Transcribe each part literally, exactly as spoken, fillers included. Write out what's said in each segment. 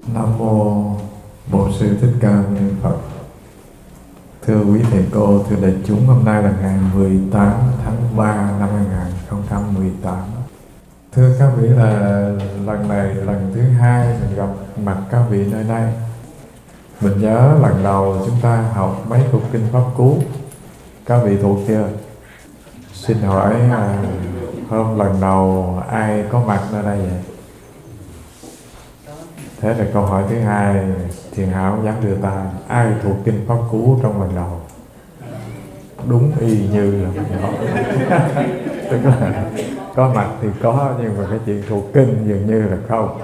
Nam mô Bổn Sư Thích Ca Mâu Ni Phật. Thưa quý thầy cô, thưa đại chúng, hôm nay là ngày mười tám tháng ba năm hai nghìn không trăm mười tám. Thưa các vị, là lần này lần thứ hai mình gặp mặt các vị nơi đây. Mình nhớ lần đầu chúng ta học mấy cuộc kinh Pháp Cú, các vị thuộc chưa? Xin hỏi à, hôm lần đầu ai có mặt nơi đây vậy? Thế là câu hỏi thứ hai, Thiền Hảo dám đưa ta, ai thuộc kinh Pháp Cú trong lần đầu? Đúng y như là mình hỏi. Tức là có mặt thì có, nhưng mà cái chuyện thuộc kinh dường như là không.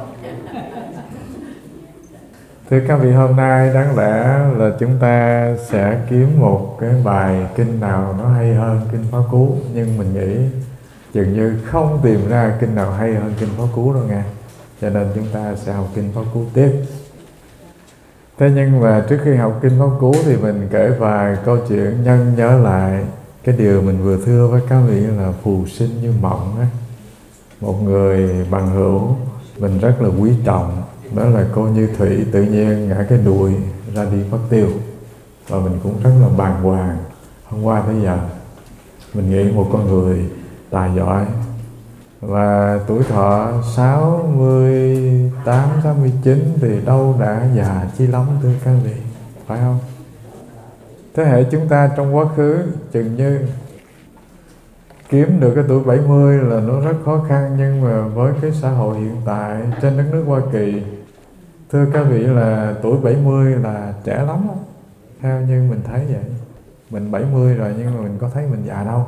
Thưa các vị, hôm nay đáng lẽ là chúng ta sẽ kiếm một cái bài kinh nào nó hay hơn kinh Pháp Cú, nhưng mình nghĩ dường như không tìm ra kinh nào hay hơn kinh Pháp Cú đâu nghe. Cho nên chúng ta sẽ học kinh Pháp Cú tiếp. Thế nhưng mà trước khi học kinh Pháp Cú thì mình kể vài câu chuyện nhân nhớ lại cái điều mình vừa thưa với các vị là phù sinh như mộng ấy. Một người bằng hữu mình rất là quý trọng, đó là cô Như Thủy, tự nhiên ngã cái đùi ra đi mất tiêu. Và mình cũng rất là bàng hoàng. Hôm qua tới giờ mình nghĩ một con người tài giỏi, và tuổi thọ sáu mươi tám, sáu mươi chín thì đâu đã già chi lắm, thưa các vị, phải không? Thế hệ chúng ta trong quá khứ chừng như kiếm được cái tuổi bảy mươi là nó rất khó khăn, nhưng mà với cái xã hội hiện tại trên đất nước Hoa Kỳ, thưa các vị, là tuổi bảy mươi là trẻ lắm đó. Theo như mình thấy vậy. Mình bảy mươi rồi nhưng mà mình có thấy mình già đâu.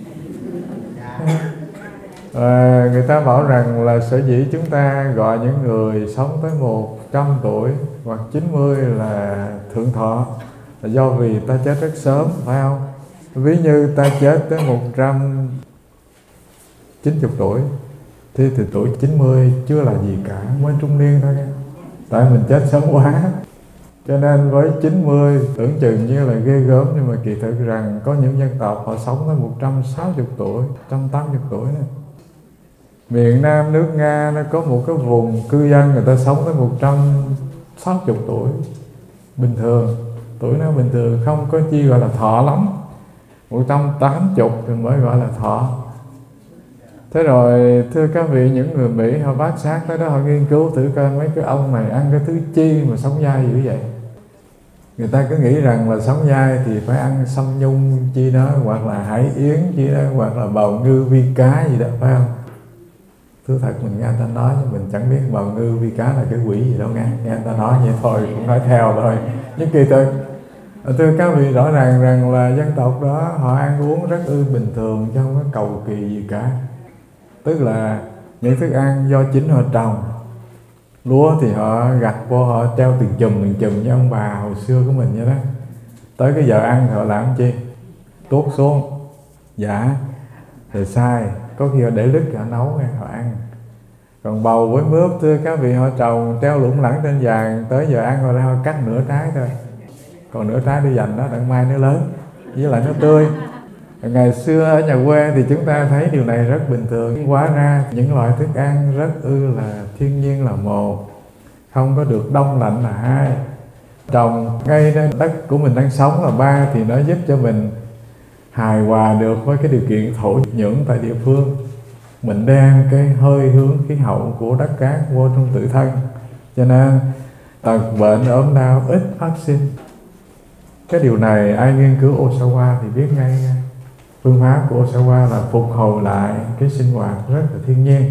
À, người ta bảo rằng là sở dĩ chúng ta gọi những người sống tới một trăm tuổi hoặc chín mươi là thượng thọ là do vì ta chết rất sớm, phải không? Ví như ta chết tới một trăm chín mươi tuổi thì từ tuổi chín mươi chưa là gì cả, mới trung niên thôi nha. Tại mình chết sớm quá. Cho nên với chín mươi tưởng chừng như là ghê gớm, nhưng mà kỳ thực rằng có những dân tộc họ sống tới một trăm sáu mươi tuổi, một trăm tám mươi tuổi nữa. Miền Nam nước Nga nó có một cái vùng cư dân người ta sống tới một trăm sáu mươi tuổi bình thường, tuổi nó bình thường, không có chi gọi là thọ lắm. Một trăm tám mươi thì mới gọi là thọ. Thế rồi thưa các vị, những người Mỹ họ bác sát tới đó, họ nghiên cứu thử coi mấy cái ông này ăn cái thứ chi mà sống dai dữ vậy. Người ta cứ nghĩ rằng là sống dai thì phải ăn sâm nhung chi đó, hoặc là hải yến chi đó, hoặc là bào ngư vi cá gì đó, phải không? Thưa thật, mình nghe người ta nói nhưng mình chẳng biết bào ngư vi cá là cái quỷ gì đâu nghe. Nghe người ta nói vậy thôi, cũng nói theo thôi. Nhưng kỳ thực, thưa các vị, rõ ràng rằng là dân tộc đó họ ăn uống rất ư bình thường, chứ không có cầu kỳ gì cả. Tức là những thức ăn do chính họ trồng. Lúa thì họ gặt vô, họ treo từng chùm từng chùm như ông bà hồi xưa của mình vậy đó. Tới cái giờ ăn thì họ làm chi? Tuốt xuống, dạ, rồi sai. Có khi họ để lứt họ nấu họ ăn. Còn bầu với mướp, thưa các vị, họ trồng treo lủng lẳng trên vàng, tới giờ ăn rồi họ cắt nửa trái thôi, còn nửa trái để dành đó đặng mai nó lớn, với lại nó tươi. Ngày xưa ở nhà quê thì chúng ta thấy điều này rất bình thường. Hóa ra những loại thức ăn rất ư là thiên nhiên là một, không có được đông lạnh là hai. Trồng ngay trên đất của mình đang sống là ba, thì nó giúp cho mình hài hòa được với cái điều kiện thổ nhưỡng tại địa phương. Mình đem cái hơi hướng khí hậu của đất cát vô trong tự thân, cho nên tật bệnh ốm đau ít phát sinh. Cái điều này ai nghiên cứu Osawa thì biết ngay. Phương pháp của Osawa là phục hồi lại cái sinh hoạt rất là thiên nhiên.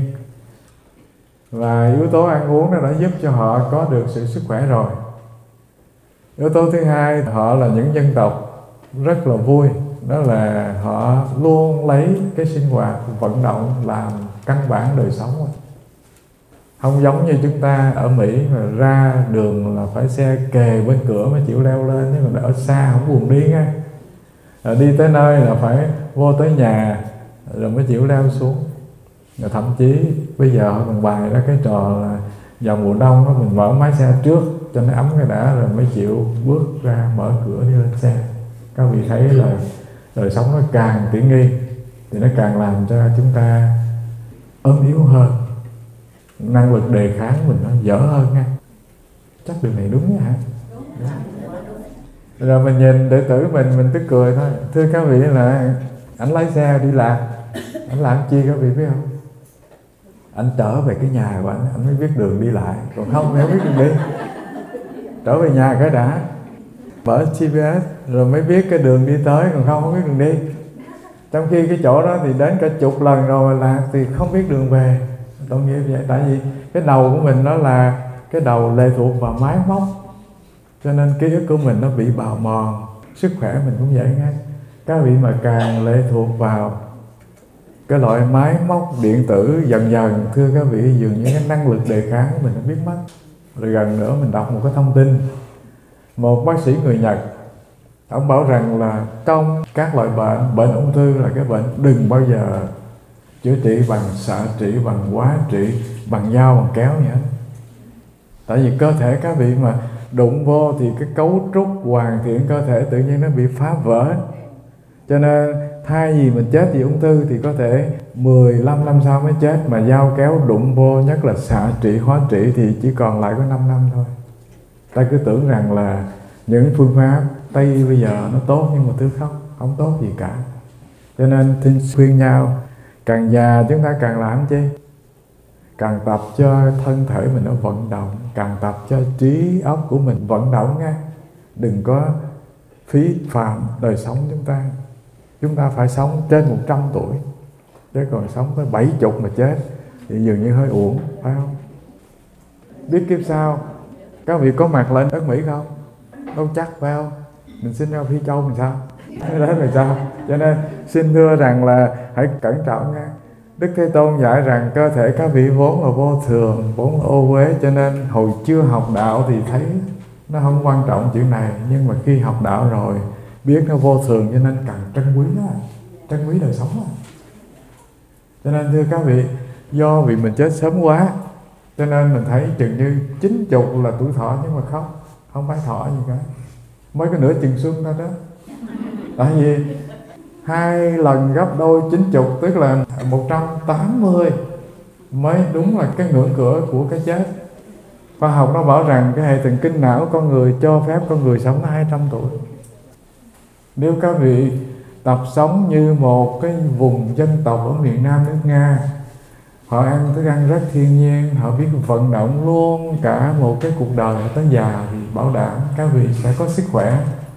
Và yếu tố ăn uống nó đã giúp cho họ có được sự sức khỏe rồi. Yếu tố thứ hai, họ là những dân tộc rất là vui. Đó là họ luôn lấy cái sinh hoạt, vận động làm căn bản đời sống. Không giống như chúng ta ở Mỹ mà ra đường là phải xe kề bên cửa mới chịu leo lên, nhưng mà ở xa không buồn đi nha. Rồi đi tới nơi là phải vô tới nhà rồi mới chịu leo xuống. Rồi thậm chí bây giờ họ còn bày ra cái trò là vào mùa đông đó, mình mở máy xe trước cho nó ấm cái đã, rồi mới chịu bước ra mở cửa đi lên xe. Các vị thấy là đời sống nó càng tiện nghi thì nó càng làm cho chúng ta ốm yếu hơn, năng lực đề kháng mình nó dở hơn nha. Chắc đường này đúng hả? Đúng. Rồi mình nhìn đệ tử mình, mình tức cười thôi. Thưa các vị là ảnh lái xe đi lạc, ảnh làm chi các vị biết không? Ảnh trở về cái nhà của ảnh, ảnh mới biết đường đi lại, còn không thì không biết đường đi. Trở về nhà cái đã, mở giê pê ét rồi mới biết cái đường đi tới, còn không không biết đường đi. Trong khi cái chỗ đó thì đến cả chục lần rồi là thì không biết đường về. Tội nghiệp vậy, tại vì cái đầu của mình nó là cái đầu lệ thuộc vào máy móc, cho nên ký ức của mình nó bị bào mòn, sức khỏe mình cũng vậy ngay. Các vị mà càng lệ thuộc vào cái loại máy móc điện tử dần dần, thưa các vị, dường như cái năng lực đề kháng của mình nó biết mất. Rồi gần nữa mình đọc một cái thông tin, một bác sĩ người Nhật, ông bảo rằng là trong các loại bệnh, bệnh ung thư là cái bệnh đừng bao giờ chữa trị bằng xạ trị, bằng hóa trị, bằng dao, bằng kéo gì hết. Tại vì cơ thể các vị mà đụng vô thì cái cấu trúc hoàn thiện cơ thể tự nhiên nó bị phá vỡ. Cho nên thay vì mình chết vì ung thư thì có thể mười lăm năm sau mới chết, mà dao kéo đụng vô, nhất là xạ trị, hóa trị thì chỉ còn lại có năm năm thôi. Ta cứ tưởng rằng là những phương pháp Tây bây giờ nó tốt, nhưng mà thứ không, không tốt gì cả. Cho nên xin khuyên nhau, càng già chúng ta càng làm chi? Càng tập cho thân thể mình nó vận động, càng tập cho trí óc của mình vận động nha. Đừng có phí phạm đời sống chúng ta. Chúng ta phải sống trên một trăm tuổi, chứ còn sống tới bảy mươi mà chết thì dường như hơi uổng, phải không? Biết kiếp sau các vị có mặt lên đất Mỹ không? Đâu chắc, phải không? Mình sinh ra Phi Châu mình sao? Thế đó là sao? Cho nên xin thưa rằng là hãy cẩn trọng nha. Đức Thế Tôn dạy rằng cơ thể các vị vốn là vô thường, vốn là ô uế, cho nên hồi chưa học đạo thì thấy nó không quan trọng chuyện này, nhưng mà khi học đạo rồi biết nó vô thường, cho nên cần trân quý nó, trân quý đời sống đó. Cho nên thưa các vị, do vì mình chết sớm quá, cho nên mình thấy chừng như chín chục là tuổi thọ, nhưng mà không, không phải thọ gì cả, mới có nửa chừng xuân thôi đó. Tại vì hai lần gấp đôi chín chục, tức là một trăm tám mươi mới đúng là cái ngưỡng cửa của cái chết. Khoa học nó bảo rằng cái hệ thần kinh não của con người cho phép con người sống hai trăm tuổi. Nếu các vị tập sống như một cái vùng dân tộc ở miền Nam nước Nga, họ ăn thức ăn rất thiên nhiên, họ biết vận động luôn cả một cái cuộc đời tới già, thì bảo đảm các vị sẽ có sức khỏe.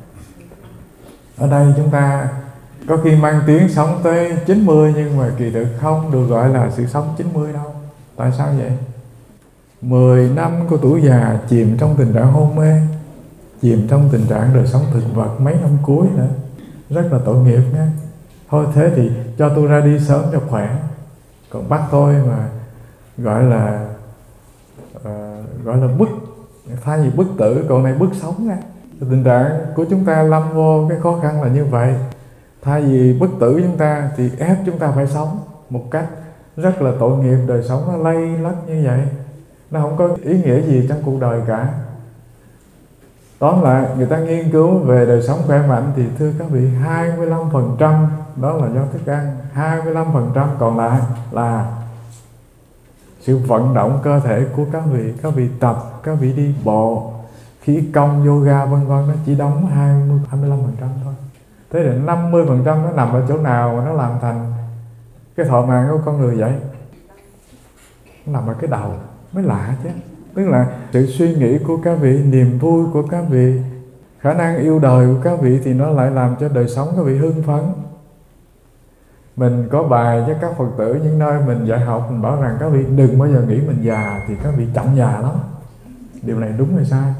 Ở đây chúng ta có khi mang tiếng sống tới chín mươi, nhưng mà kỳ thực không được gọi là sự sống chín mươi đâu. Tại sao vậy? mười năm của tuổi già chìm trong tình trạng hôn mê, chìm trong tình trạng đời sống thực vật mấy năm cuối nữa, rất là tội nghiệp nha. Thôi thế thì cho tôi ra đi sớm cho khỏe, còn bắt tôi mà gọi là uh, gọi là bức, thay vì bức tử, còn này bức sống nha. Tình trạng của chúng ta lâm vô cái khó khăn là như vậy. Thay vì bức tử chúng ta thì ép chúng ta phải sống một cách rất là tội nghiệp. Đời sống nó lây lất như vậy, nó không có ý nghĩa gì trong cuộc đời cả. Tóm lại, người ta nghiên cứu về đời sống khỏe mạnh thì thưa các vị, hai mươi lăm phần trăm đó là do thức ăn, hai mươi lăm phần trăm còn lại là sự vận động cơ thể của các vị. Các vị tập, các vị đi bộ, khí công, yoga vân vân, nó chỉ đóng hai mươi lăm phần trăm thôi. Thế thì năm mươi phần trăm nó nằm ở chỗ nào mà nó làm thành cái thọ mạng của con người vậy? Nó nằm ở cái đầu, mới lạ chứ. Tức là sự suy nghĩ của các vị, niềm vui của các vị, khả năng yêu đời của các vị thì nó lại làm cho đời sống các vị hưng phấn. Mình có bài với các Phật tử những nơi mình dạy học, mình bảo rằng các vị đừng bao giờ nghĩ mình già, thì các vị chậm già lắm. Điều này đúng hay sai?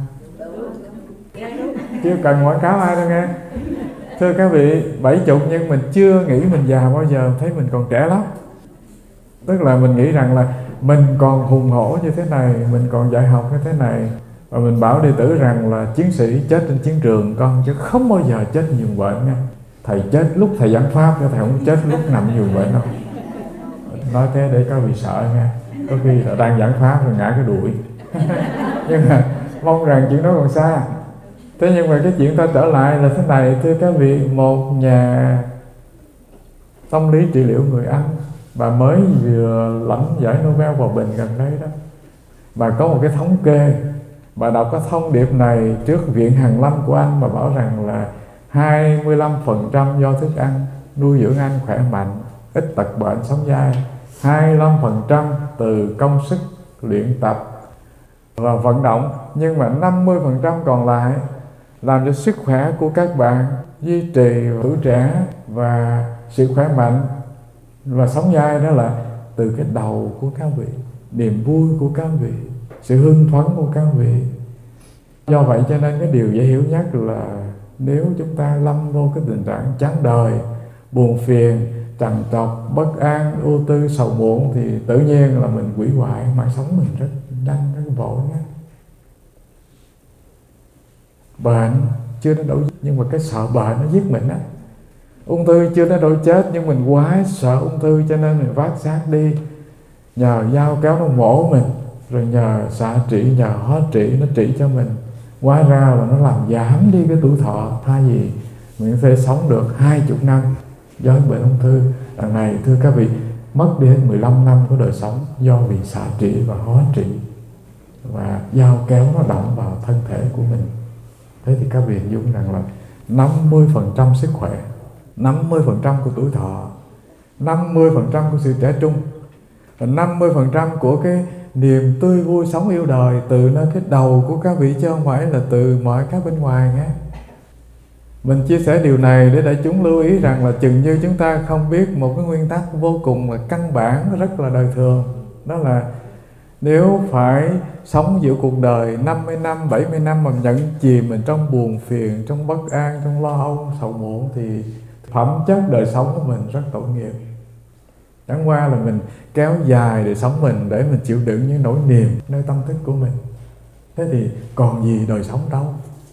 Chưa cần quảng cáo ai đâu nghe. Thưa các vị, bảy chục nhưng mình chưa nghĩ mình già bao giờ, thấy mình còn trẻ lắm. Tức là mình nghĩ rằng là mình còn hùng hổ như thế này, mình còn dạy học như thế này, và mình bảo đệ tử rằng là chiến sĩ chết trên chiến trường con, chứ không bao giờ chết giường bệnh nha. Thầy chết lúc thầy giảng pháp, chứ thầy không chết lúc nằm giường bệnh đâu. Nói thế để các vị sợ nha. Có khi là đang giảng pháp rồi ngã cái đuổi. Nhưng mà mong rằng chuyện đó còn xa. Thế nhưng mà cái chuyện ta trở lại là thế này, thưa các vị, một nhà tâm lý trị liệu người Anh, bà mới vừa lãnh giải Nobel hòa bình gần đây đó, bà có một cái thống kê Bà đọc cái thông điệp này trước Viện Hàn Lâm của anh, mà bảo rằng là hai mươi lăm phần trăm do thức ăn nuôi dưỡng anh khỏe mạnh, ít tật bệnh sống dai, hai mươi lăm phần trăm từ công sức luyện tập và vận động, nhưng mà năm mươi phần trăm còn lại làm cho sức khỏe của các bạn duy trì tuổi trẻ và sự khỏe mạnh và sống dai, đó là từ cái đầu của các vị, niềm vui của các vị, sự hưng phấn của các vị. Do vậy cho nên cái điều dễ hiểu nhất là nếu chúng ta lâm vô cái tình trạng chán đời, buồn phiền, trằn trọc, bất an, ưu tư, sầu muộn, thì tự nhiên là mình hủy hoại mạng sống mình rất nhanh, rất vội nhé. Bệnh chưa đến nỗi, nhưng mà cái sợ bệnh nó giết mình á. Ung thư chưa đến nỗi chết, nhưng mình quá sợ ung thư cho nên mình vác xác đi, nhờ dao kéo nó mổ mình, rồi nhờ xạ trị, nhờ hóa trị nó trị cho mình. Hóa ra là nó làm giảm đi cái tuổi thọ, thay vì mình có thể sống được hai chục năm do bệnh ung thư. Đằng này thưa các vị, mất đi hết mười lăm năm của đời sống do vì xạ trị và hóa trị, và dao kéo nó động vào thân thể của mình. Thế thì các vị hình dung rằng là năm mươi phần trăm sức khỏe, năm mươi phần trăm của tuổi thọ, năm mươi phần trăm của sự trẻ trung, và năm mươi phần trăm của cái niềm tươi vui sống yêu đời từ nơi cái đầu của các vị, chứ không phải là từ mọi cái bên ngoài nhé. Mình chia sẻ điều này để đại chúng lưu ý rằng là chừng như chúng ta không biết một cái nguyên tắc vô cùng là căn bản, rất là đời thường, đó là nếu phải sống giữa cuộc đời năm mươi năm, bảy mươi năm mà nhẫn chìm mình trong buồn phiền, trong bất an, trong lo âu, sầu muộn, thì phẩm chất đời sống của mình rất tội nghiệp. Chẳng qua là mình kéo dài đời sống mình để mình chịu đựng những nỗi niềm nơi tâm thức của mình. Thế thì còn gì đời sống đâu.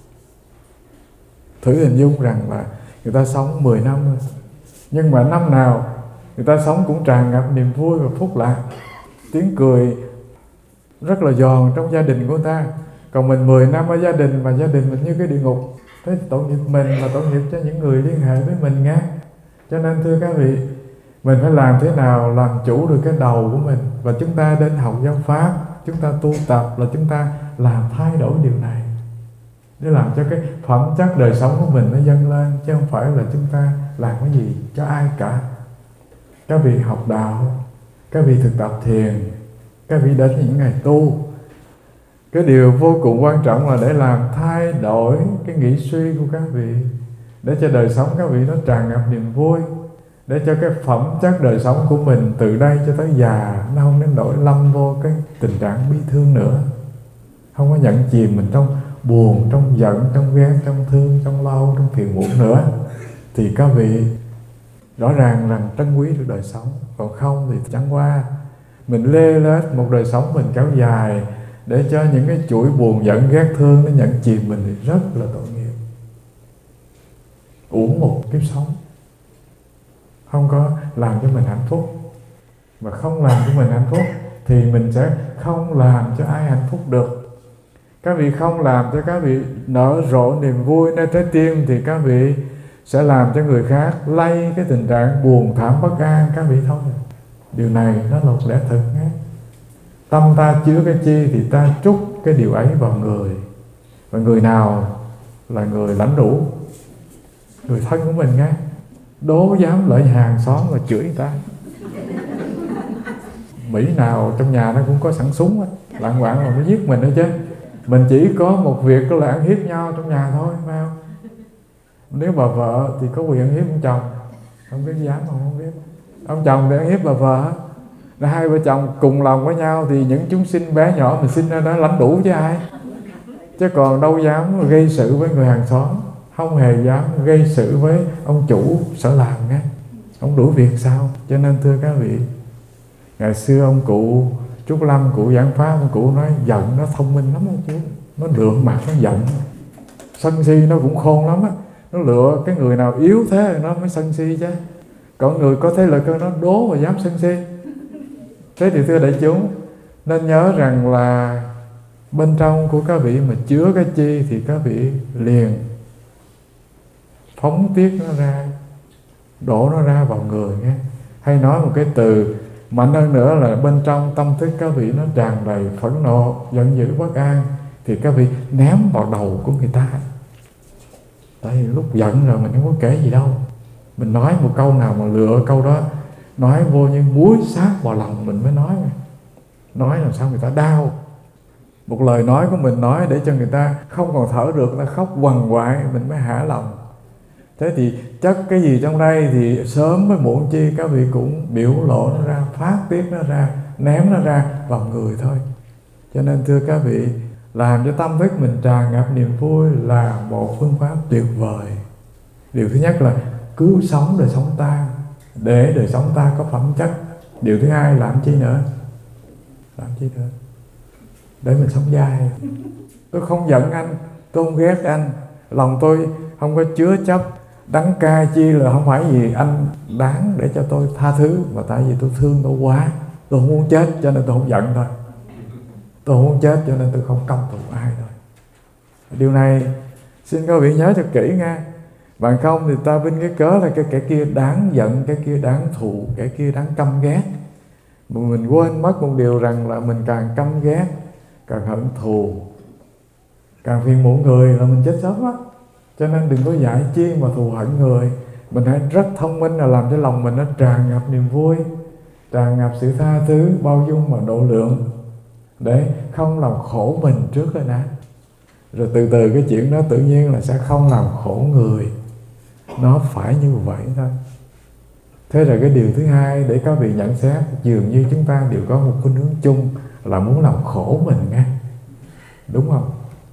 Thử hình dung rằng là người ta sống mười năm thôi, nhưng mà năm nào người ta sống cũng tràn ngập niềm vui và phúc lạc, tiếng cười rất là giòn trong gia đình của người ta. Còn mình mười năm ở gia đình mà gia đình mình như cái địa ngục, thế thì tội nghiệp mình và tội nghiệp cho những người liên hệ với mình nghe. Cho nên thưa các vị, mình phải làm thế nào làm chủ được cái đầu của mình, và chúng ta đến học giáo pháp, chúng ta tu tập là chúng ta làm thay đổi điều này để làm cho cái phẩm chất đời sống của mình nó dâng lên, chứ không phải là chúng ta làm cái gì cho ai cả. Các vị học đạo, các vị thực tập thiền, các vị đến những ngày tu, cái điều vô cùng quan trọng là để làm thay đổi cái nghĩ suy của các vị, để cho đời sống các vị nó tràn ngập niềm vui, để cho cái phẩm chất đời sống của mình từ đây cho tới già nó không đến nỗi lâm vô cái tình trạng bi thương nữa, không có nhận chìm mình trong buồn, trong giận, trong ghen, trong thương, trong lo, trong phiền muộn nữa. Thì các vị rõ ràng rằng trân quý được đời sống. Còn không thì chẳng qua mình lê lết một đời sống mình kéo dài để cho những cái chuỗi buồn giận ghét thương nó nhận chìm mình thì rất là tội nghiệp. Uổng một kiếp sống, không có làm cho mình hạnh phúc. Mà không làm cho mình hạnh phúc thì mình sẽ không làm cho ai hạnh phúc được. Các vị không làm cho các vị nở rộ niềm vui nơi trái tim thì các vị sẽ làm cho người khác lây cái tình trạng buồn thảm bất an các vị thôi. Điều này nó là một lẽ thực nhé. Tâm ta chứa cái chi thì ta trút cái điều ấy vào người. Và người nào là người lãnh đủ? Người thân của mình nghe. Đố dám lợi hàng xóm và chửi người ta. Mỹ nào trong nhà nó cũng có sẵn súng á, lạng quạng mà nó giết mình nữa chứ. Mình chỉ có một việc đó là ăn hiếp nhau trong nhà thôi, phải không? Nếu bà vợ thì có quyền ăn hiếp ông chồng, không biết dám không, không biết. Ông chồng thì ăn hiếp bà vợ, là hai vợ chồng cùng lòng với nhau thì những chúng sinh bé nhỏ mình sinh ra đó lãnh đủ chứ ai. Chứ còn đâu dám gây sự với người hàng xóm, không hề dám gây sự với ông chủ sở làm nghe. Ông đủ việc sao? Cho nên thưa các vị, ngày xưa ông cụ Trúc Lâm, cụ giảng pháp, ông cụ nói giận nó thông minh lắm đó chứ. Nó lượng mặt nó giận. Sân si nó cũng khôn lắm á. Nó lựa cái người nào yếu thế nó mới sân si chứ. Còn người có thế lực hơn nó đố mà dám sân si. Thế thì thưa đại chúng, nên nhớ rằng là bên trong của các vị mà chứa cái chi thì các vị liền phóng tiết nó ra, đổ nó ra vào người nghe. Hay nói một cái từ mạnh hơn nữa là bên trong tâm thức các vị nó tràn đầy phẫn nộ, giận dữ, bất an. thì các vị ném vào đầu của người ta. Tại vì lúc giận rồi mình không có kể gì đâu, mình nói một câu nào mà lựa câu đó nói vô như muối sát vào lòng mình mới nói. Nói làm sao người ta đau. Một lời nói của mình nói để cho người ta không còn thở được, người ta khóc quằn quại, mình mới hả lòng. Thế thì chắc cái gì trong đây thì sớm với muộn chi các vị cũng biểu lộ nó ra, phát tiết nó ra, ném nó ra vào người thôi. Cho nên thưa các vị, làm cho tâm thức mình tràn ngập niềm vui là một phương pháp tuyệt vời. Điều thứ nhất là cứu sống đời sống ta, để đời sống ta có phẩm chất. Điều thứ hai làm chi nữa? Làm chi nữa? Để mình sống dai. Tôi không giận anh, tôi không ghét anh, lòng tôi không có chứa chấp đắng cay chi là không phải vì anh đáng để cho tôi tha thứ, mà tại vì tôi thương tôi quá, tôi không muốn chết cho nên tôi không giận thôi. Tôi không muốn chết cho nên tôi không căm thù ai thôi. Điều này xin các vị nhớ cho kỹ nha. Bằng không thì ta vinh cái cớ là cái kẻ kia đáng giận, cái kia đáng thù, cái kia đáng căm ghét. Mà mình quên mất một điều rằng là mình càng căm ghét, càng hận thù, càng phiền muộn người là mình chết sớm á. Cho nên đừng có dại chi mà thù hận người. Mình hãy rất thông minh là làm cho lòng mình nó tràn ngập niềm vui, tràn ngập sự tha thứ, bao dung và độ lượng, để không làm khổ mình trước rồi đã. Rồi từ từ cái chuyện đó tự nhiên là sẽ không làm khổ người. Nó phải như vậy thôi. Thế rồi cái điều thứ hai để các vị nhận xét, dường như chúng ta đều có một khuynh hướng chung là muốn làm khổ mình nghe. Đúng không?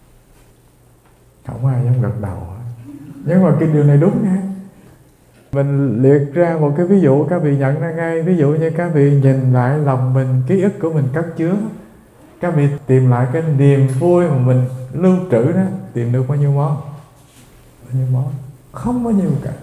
Không ai dám gật đầu. Nhưng mà cái điều này đúng nha. Mình liệt ra một cái ví dụ các vị nhận ra ngay. Ví dụ như các vị nhìn lại lòng mình, ký ức của mình cất chứa, các vị tìm lại cái niềm vui mà mình lưu trữ đó, tìm được bao nhiêu món? Bao nhiêu món? Không bao nhiêu cả.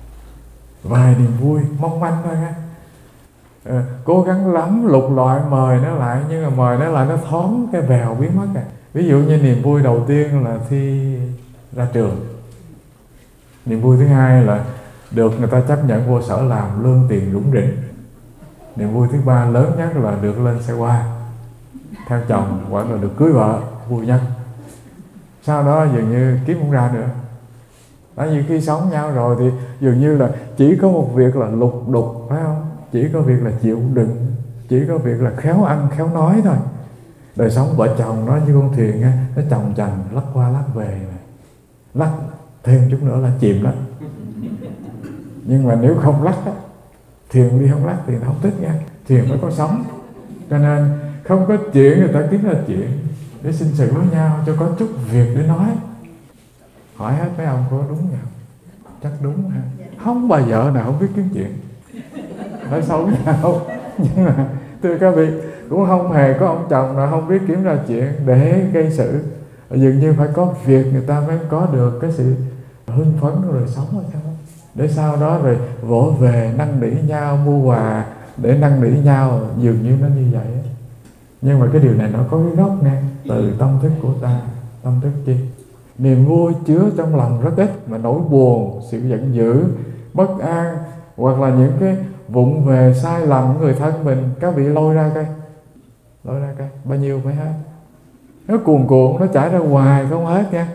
Vài niềm vui mong manh thôi ha. À, cố gắng lắm lục lọi mời nó lại, nhưng mà mời nó lại nó thoáng cái vèo biến mất à. Ví dụ như niềm vui đầu tiên là thi ra trường. Niềm vui thứ hai là được người ta chấp nhận vô sở làm, lương tiền rủng rỉnh. Niềm vui thứ ba lớn nhất là được lên xe hoa theo chồng, hoặc là được cưới vợ, vui nhất. Sau đó dường như kiếm không ra nữa. Tại vì khi sống nhau rồi thì dường như là chỉ có một việc là lục đục, phải không? Chỉ có việc là chịu đựng, chỉ có việc là khéo ăn khéo nói thôi. Đời sống vợ chồng nó như con thuyền nha, nó chồng chành lắc qua lắc về này. Lắc thêm chút nữa là chìm đó. Nhưng mà nếu không lắc á, thuyền đi không lắc thì nó không thích nha. Thuyền phải có sóng. Cho nên không có chuyện người ta kiếm ra chuyện để sinh sự với nhau, cho có chút việc để nói. Hỏi hết mấy ông có đúng không? Chắc đúng ha. Không bao giờ nào không biết kiếm chuyện, nói xấu nhau. Nhưng mà thưa các vị, cũng không hề có ông chồng nào không biết kiếm ra chuyện để gây sự. Dường như phải có việc người ta mới có được cái sự hưng phấn rồi sống hay sao. Để sau đó rồi vỗ về năn nỉ nhau, mua quà để năn nỉ nhau, dường như nó như vậy. Nhưng mà cái điều này nó có cái gốc nè, từ tâm thức của ta. Tâm thức chi? Niềm vui chứa trong lòng rất ít, mà nỗi buồn, sự giận dữ, bất an, hoặc là những cái vụng về sai lầm của người thân mình, các vị lôi ra coi, lôi ra coi, bao nhiêu phải hết. Nó cuồn cuộn, nó chảy ra hoài không hết nha.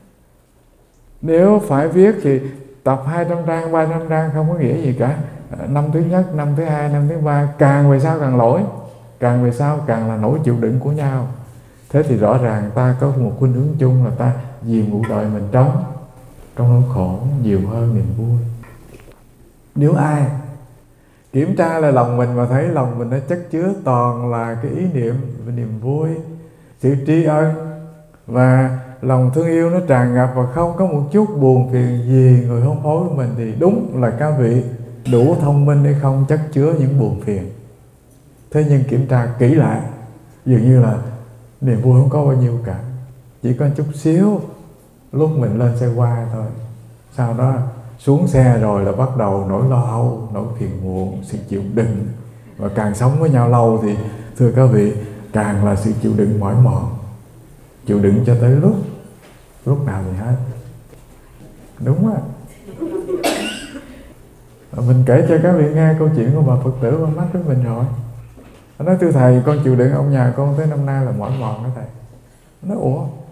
Nếu phải viết thì tập hai trăm trang, ba trăm trang không có nghĩa gì cả. Năm thứ nhất, năm thứ hai, năm thứ ba, càng về sau càng lỗi, càng về sau càng là nỗi chịu đựng của nhau. Thế thì rõ ràng ta có một khuynh hướng chung là ta dìm cuộc đời mình trống trong nỗi khổ nhiều hơn niềm vui. Nếu ai kiểm tra lại lòng mình và thấy lòng mình nó chất chứa toàn là cái ý niệm về niềm vui, sự tri ân và lòng thương yêu nó tràn ngập, và không có một chút buồn phiền gì người hôn phối của mình, thì đúng là các vị đủ thông minh để không chất chứa những buồn phiền. Thế nhưng kiểm tra kỹ lại, dường như là niềm vui không có bao nhiêu cả, chỉ có chút xíu lúc mình lên xe hoa thôi. Sau đó xuống xe rồi là bắt đầu nỗi lo âu, nỗi phiền muộn, sự chịu đựng. Và càng sống với nhau lâu thì thưa các vị, càng là sự chịu đựng mỏi mòn, chịu đựng cho tới lúc lúc nào thì hết. Đúng á. Mình kể cho các vị nghe câu chuyện của bà Phật tử qua mắt với mình rồi. Nó nói thưa thầy, con chịu đựng ông nhà con tới năm nay là mỏi mòn đó thầy. Nó nói ủa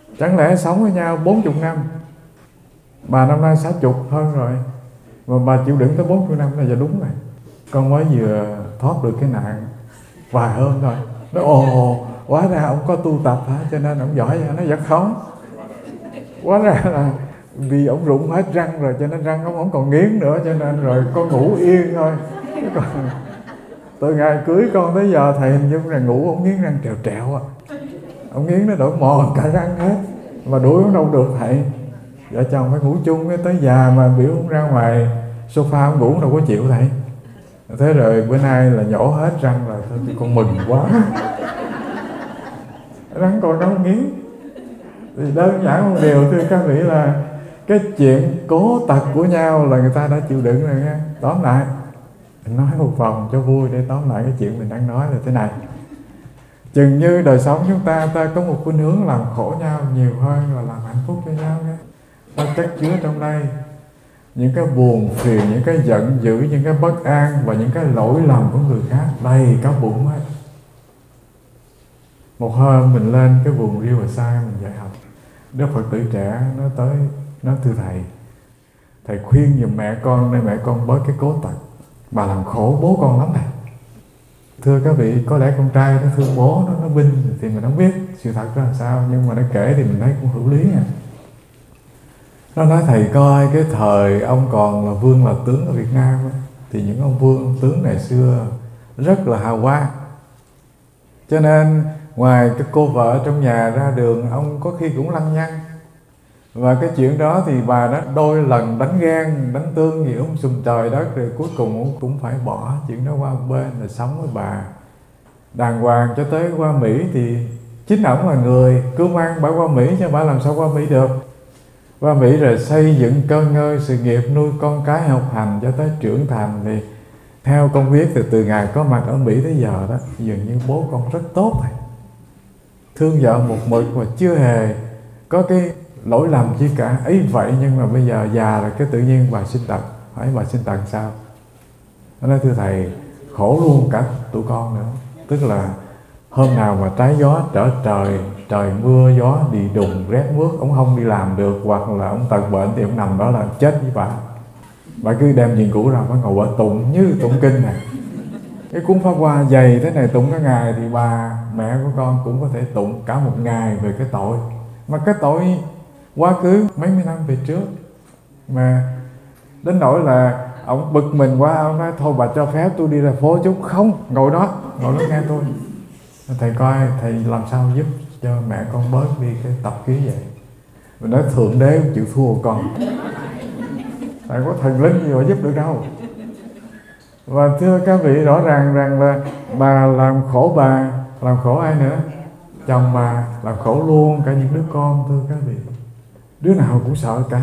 Chẳng lẽ sống với nhau bốn mươi năm, bà năm nay sáu mươi hơn rồi, mà bà chịu đựng tới bốn mươi năm là giờ đúng rồi. Con mới vừa thoát được cái nạn vài hôm thôi. Nó ồ, hóa ra ông có tu tập hả, cho nên ông giỏi vậy. Nó dạ không, hóa ra là vì ông rụng hết răng rồi, cho nên răng ông không còn nghiến nữa, cho nên rồi con ngủ yên thôi. Còn từ ngày cưới con tới giờ thầy hình dung là ngủ ông nghiến răng trèo trẹo á, ông nghiến nó đổi mòn cả răng hết, mà đuổi ông đâu được thầy. Vợ chồng phải ngủ chung, cái tới già mà biểu ông ra ngoài sofa ông ngủ đâu có chịu thầy. Thế rồi bữa nay là nhổ hết răng rồi, thôi thì con mừng quá. Răng còn đâu nghiến. Thì đơn giản một điều thưa các vị là cái chuyện cố tật của nhau là người ta đã chịu đựng rồi nha. Tóm lại, mình nói một vòng cho vui để tóm lại cái chuyện mình đang nói là thế này. Chừng như đời sống chúng ta, ta có một khuynh hướng làm khổ nhau nhiều hơn là làm hạnh phúc cho nhau nha. Ta chất chứa trong đây những cái buồn phiền, những cái giận dữ, những cái bất an và những cái lỗi lầm của người khác đầy cả bụng hết. Một hôm mình lên cái vùng Rio và Sai mình dạy học, Đức Phật tử trẻ nó tới, nó thưa thầy, thầy khuyên giùm mẹ con để mẹ con bớt cái cố tật, bà làm khổ bố con lắm thầy. Thưa các vị, có lẽ con trai nó thương bố nó, nó binh thì mình không biết sự thật ra làm sao, nhưng mà nó kể thì mình thấy cũng hữu lý nha. Nó nói thầy coi cái thời ông còn là vương là tướng ở Việt Nam ấy, thì những ông vương ông tướng ngày xưa rất là hào quang, cho nên ngoài cái cô vợ trong nhà ra đường ông có khi cũng lăng nhăng. Và cái chuyện đó thì bà đó đôi lần đánh ghen đánh tương gì ông sùng trời đất, rồi cuối cùng ông cũng phải bỏ chuyện đó qua một bên rồi sống với bà đàng hoàng cho tới qua Mỹ. Thì chính ổng là người cưu mang bà qua Mỹ, chứ bà làm sao qua Mỹ được. Qua Mỹ rồi xây dựng cơ ngơi sự nghiệp, nuôi con cái học hành cho tới trưởng thành. Thì theo con viết thì từ ngày có mặt ở Mỹ tới giờ đó, dường như bố con rất tốt thầy, thương vợ một mực mà chưa hề có cái lỗi lầm chi cả. Ấy vậy nhưng mà bây giờ già rồi cái tự nhiên bà sinh tật. Hỏi bà sinh tật sao? Nó nói thưa thầy, khổ luôn cả tụi con nữa. Tức là hôm nào mà trái gió trở trời, trời mưa gió đi đùng rét mướt, ông không đi làm được, hoặc là ông tật bệnh thì ông nằm đó là chết với bà. Bà cứ đem chuyện cũ ra, bà ngồi bà tụng như tụng kinh này. Cái cuốn Pháp Hoa dày thế này tụng cả ngày, thì bà mẹ của con cũng có thể tụng cả một ngày về cái tội. Mà cái tội quá khứ mấy mươi năm về trước, mà đến nỗi là ông bực mình quá, ông nói thôi bà cho phép tôi đi ra phố chút. Không, ngồi đó, ngồi đó nghe tôi. Thầy coi thầy làm sao giúp cho mẹ con bớt đi cái tập khí vậy. Mình nói Thượng Đế chịu thua con, thầy có thần linh gì mà giúp được đâu. Và thưa các vị, rõ ràng rằng là bà làm khổ bà, làm khổ ai nữa? Chồng bà, làm khổ luôn cả những đứa con. Thưa các vị, đứa nào cũng sợ cả.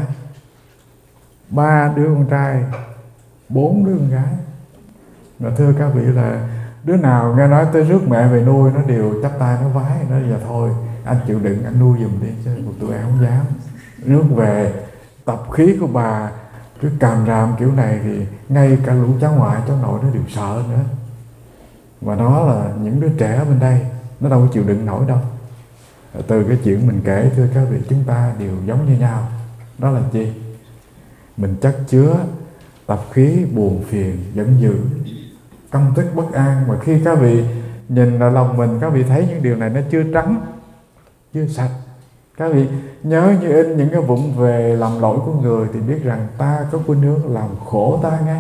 Ba đứa con trai, bốn đứa con gái. Và thưa các vị là đứa nào nghe nói tới rước mẹ về nuôi, nó đều chắp tay nó vái, nó giờ thôi anh chịu đựng, anh nuôi giùm đi, chứ tụi em không dám. Rước về tập khí của bà cứ càm ràm kiểu này thì ngay cả lũ cháu ngoại cháu nội nó đều sợ nữa. Và nó là những đứa trẻ bên đây, nó đâu có chịu đựng nổi đâu. Từ cái chuyện mình kể, thưa các vị, chúng ta đều giống như nhau. Đó là gì? Mình chất chứa tập khí buồn phiền, giận dữ, căm tức, bất an. Mà khi các vị nhìn vào lòng mình, các vị thấy những điều này nó chưa trắng, chưa sạch, các vị nhớ như in những cái vụng về làm lỗi của người, thì biết rằng ta có khuynh hướng làm khổ ta nghe.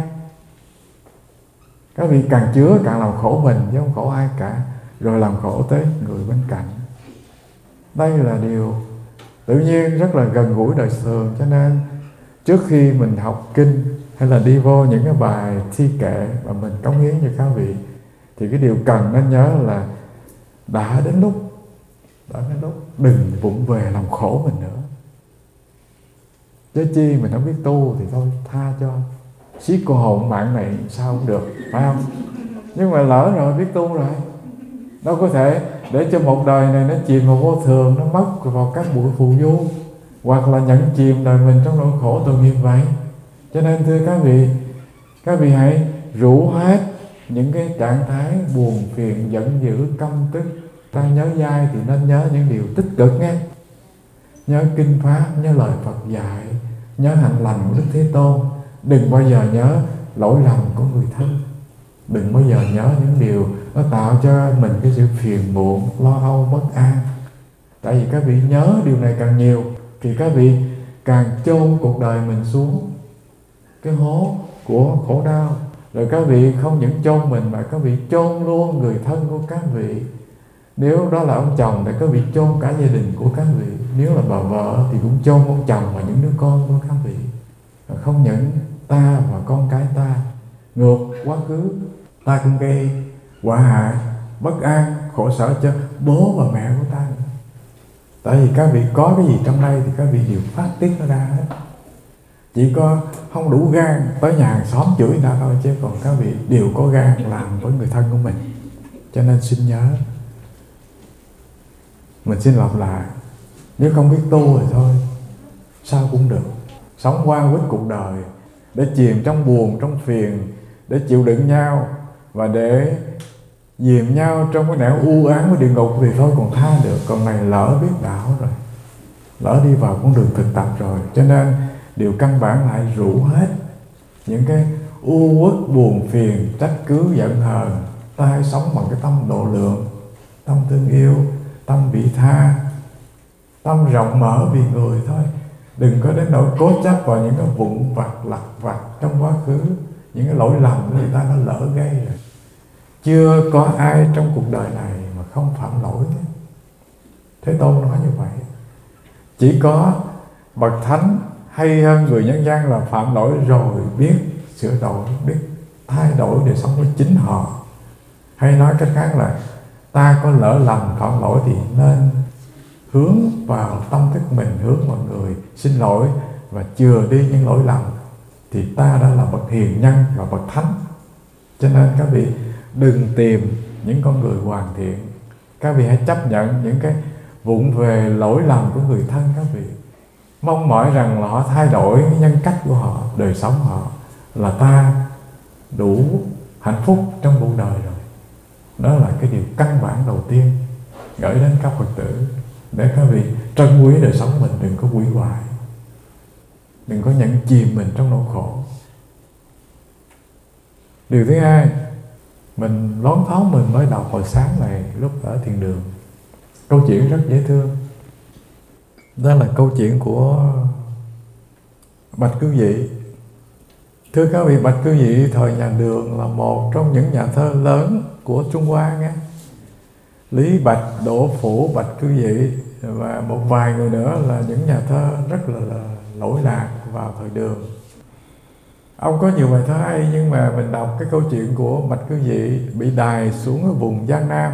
Các vị càng chứa càng làm khổ mình, chứ không khổ ai cả, rồi làm khổ tới người bên cạnh. Đây là điều tự nhiên rất là gần gũi đời thường. Cho nên trước khi mình học kinh hay là đi vô những cái bài thi kệ mà mình cống hiến cho các vị, thì cái điều cần nên nhớ là đã đến lúc đã đến lúc đừng vụng về làm khổ mình nữa. Chứ chi mình không biết tu thì thôi tha cho, xiết cô hồn bạn này sao cũng được, phải không? Nhưng mà lỡ rồi, biết tu rồi, đâu có thể để cho một đời này nó chìm vào vô thường, nó mất vào các bụi phù du, hoặc là nhận chìm đời mình trong nỗi khổ tội nghiệp vậy. Cho nên thưa các vị, các vị hãy rũ hết những cái trạng thái buồn phiền, giận dữ, căm tức. Ta nhớ dai thì nên nhớ những điều tích cực nghe. nhớ kinh pháp, nhớ lời Phật dạy, nhớ hạnh lành của Đức Thế Tôn. Đừng bao giờ nhớ lỗi lầm của người thân. Đừng bao giờ nhớ những điều nó tạo cho mình cái sự phiền muộn, lo âu, bất an. Tại vì các vị nhớ điều này càng nhiều thì các vị càng chôn cuộc đời mình xuống cái hố của khổ đau. Rồi các vị không những chôn mình mà các vị chôn luôn người thân của các vị. Nếu đó là ông chồng thì các vị chôn cả gia đình của các vị. Nếu là bà vợ thì cũng chôn ông chồng và những đứa con của các vị. Và không những ta và con cái ta, ngược quá khứ ta cũng gây họa hại, bất an, khổ sở cho bố và mẹ của ta nữa. Tại vì các vị có cái gì trong đây thì các vị đều phát tiết nó ra hết. Chỉ có không đủ gan tới nhà hàng xóm chửi người ta thôi, chứ còn các vị đều có gan làm với người thân của mình. Cho nên xin nhớ. Mình xin lặp lại, nếu không biết tu rồi thôi, sao cũng được. Sống qua quýt cuộc đời để chìm trong buồn, trong phiền, để chịu đựng nhau và để dìm nhau trong cái nẻo u ám của địa ngục thì thôi còn tha được. Còn này lỡ biết đạo rồi, lỡ đi vào con đường thực tập rồi, cho nên điều căn bản lại rủ hết những cái u uất, buồn phiền, trách cứ, giận hờn. Ta hãy sống bằng cái tâm độ lượng, tâm thương yêu, tâm vị tha, tâm rộng mở vì người thôi. Đừng có đến nỗi cố chấp vào những cái vụn vặt lặt vặt trong quá khứ, những cái lỗi lầm của người ta nó lỡ gây rồi. Chưa có ai trong cuộc đời này mà không phạm lỗi. Thế Tôn nói như vậy. Chỉ có bậc thánh hay hơn người nhân gian là phạm lỗi rồi biết sửa đổi, biết thay đổi để sống với chính họ. Hay nói cách khác là ta có lỡ lầm phạm lỗi thì nên hướng vào tâm thức mình, hướng mọi người xin lỗi và chừa đi những lỗi lầm, thì ta đã là bậc hiền nhân và bậc thánh. Cho nên các vị đừng tìm những con người hoàn thiện. Các vị hãy chấp nhận những cái vụng về lỗi lầm của người thân các vị. Mong mỏi rằng là họ thay đổi cái nhân cách của họ, đời sống họ, là ta đủ hạnh phúc trong cuộc đời rồi. Đó là cái điều căn bản đầu tiên gửi đến các Phật tử, để các vị trân quý đời sống mình, đừng có hủy hoại, đừng có nhận chìm mình trong nỗi khổ. Điều thứ hai, mình loáng thoáng mình mới đọc hồi sáng này lúc ở thiền đường. Câu chuyện rất dễ thương. Đó là câu chuyện của Bạch Cư Dị. Thưa các vị, Bạch Cư Dị thời nhà Đường là một trong những nhà thơ lớn của Trung Hoa nghe. Lý Bạch, Đỗ Phủ, Bạch Cư Dị và một vài người nữa là những nhà thơ rất là, là lỗi lạc vào thời Đường. Ông có nhiều bài thơ hay, nhưng mà mình đọc cái câu chuyện của Bạch Cư Dị bị đày xuống ở vùng Giang Nam.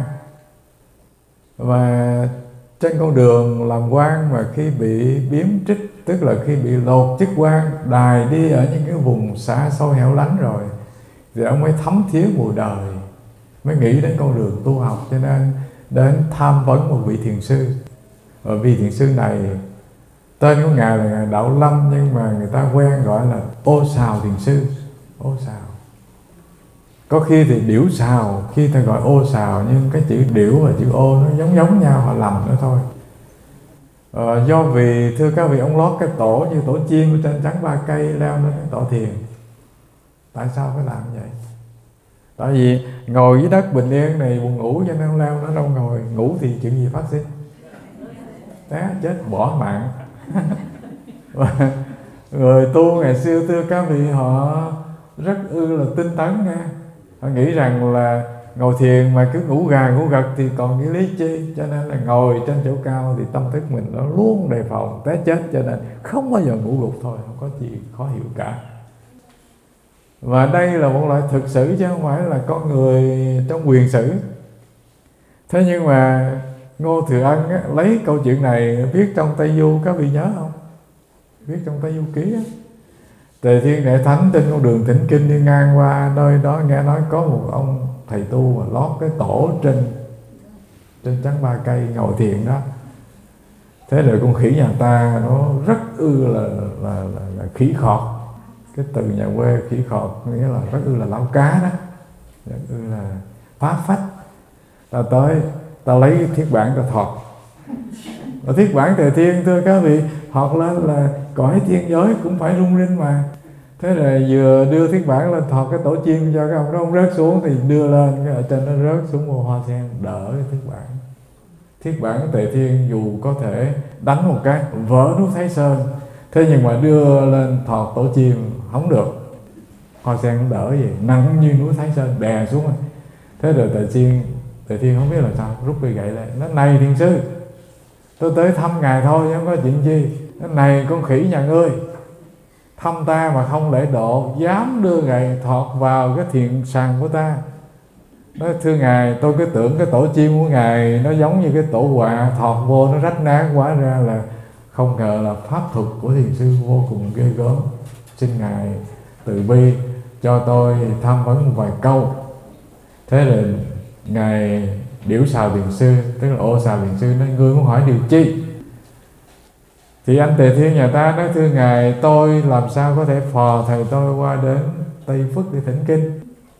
Và trên con đường làm quan mà khi bị biếm trích, tức là khi bị lột chức quan, đày đi ở những cái vùng xa xôi hẻo lánh rồi, thì ông mới thấm thía mùi đời, mới nghĩ đến con đường tu học, cho nên đến tham vấn một vị thiền sư. Và vị thiền sư này tên của ngài là ngài Đạo Lâm, nhưng mà người ta quen gọi là Ô Sào thiền sư. Ô Sào. Có khi thì Điểu Sào, khi ta gọi Ô Sào, nhưng cái chữ Điểu và chữ Ô nó giống giống nhau, họ lầm nữa thôi. Ờ, do vì thưa các vị, ông lót cái tổ như tổ chim ở trên trắng ba cây leo lên cái tổ thiền. Tại sao phải làm như vậy? Tại vì ngồi dưới đất bình yên này buồn ngủ, cho nên ông leo, nó đâu ngồi ngủ thì chuyện gì phát sinh? Té chết bỏ mạng. Người tu ngày xưa thưa các vị, họ rất ư là tinh tấn nha. Họ nghĩ rằng là ngồi thiền mà cứ ngủ gà ngủ gật thì còn cái lý chi, cho nên là ngồi trên chỗ cao thì tâm thức mình nó luôn đề phòng té chết, cho nên không bao giờ ngủ gục thôi, không có gì khó hiểu cả. Và đây là một loại thực sự chứ không phải là con người trong quyền sử. Thế nhưng mà Ngô Thừa Ân á, lấy câu chuyện này viết trong Tây Du, các vị nhớ không? Viết trong Tây Du Ký á. Tề Thiên Đại Thánh trên con đường thỉnh kinh đi ngang qua nơi đó, nghe nói có một ông thầy tu mà lót cái tổ trên trên trắng ba cây ngồi thiền đó. Thế rồi con khỉ nhà ta nó rất ư là là, là, là khỉ khọt. Cái từ nhà quê khỉ khọt nghĩa là rất ư là lão cá đó, rất ư là phá phách. Ta tới, ta lấy thiết bản ta thọt, Ở Thiết Bản Tề Thiên thưa các vị, hoặc lên là cõi thiên giới cũng phải rung rinh mà. Thế rồi vừa đưa Thiết Bản lên thọt cái tổ chim cho cái ông đó, ông rớt xuống thì đưa lên, cái ở trên nó rớt xuống một hoa sen đỡ cái Thiết Bản. Thiết Bản Tề Thiên dù có thể đánh một cái vỡ núi Thái Sơn, thế nhưng mà đưa lên thọt tổ chim không được, hoa sen cũng đỡ gì, nặng như núi Thái Sơn đè xuống. Thế rồi Tề Thiên Tề Thiên không biết là sao, rút cây gậy lại, nó này thiền sư, tôi tới thăm ngài thôi chứ không có chuyện gì. Nó này con khỉ nhà ngươi, thăm ta mà không lễ độ, dám đưa gậy thọt vào cái thiền sàng của ta. Nói thưa ngài, tôi cứ tưởng cái tổ chim của ngài nó giống như cái tổ quạ, thọt vô nó rách nát, quá ra là không ngờ là pháp thuật của thiền sư vô cùng ghê gớm. Xin ngài từ bi cho tôi tham vấn một vài câu. Thế rồi ngài Điểu Sào Thiền Sư, tức là Ô Sào Thiền Sư nói: ngươi muốn hỏi điều chi? Thì anh Tề Thiên nhà ta nói: thưa ngài, tôi làm sao có thể phò thầy tôi qua đến Tây Phước để thỉnh kinh?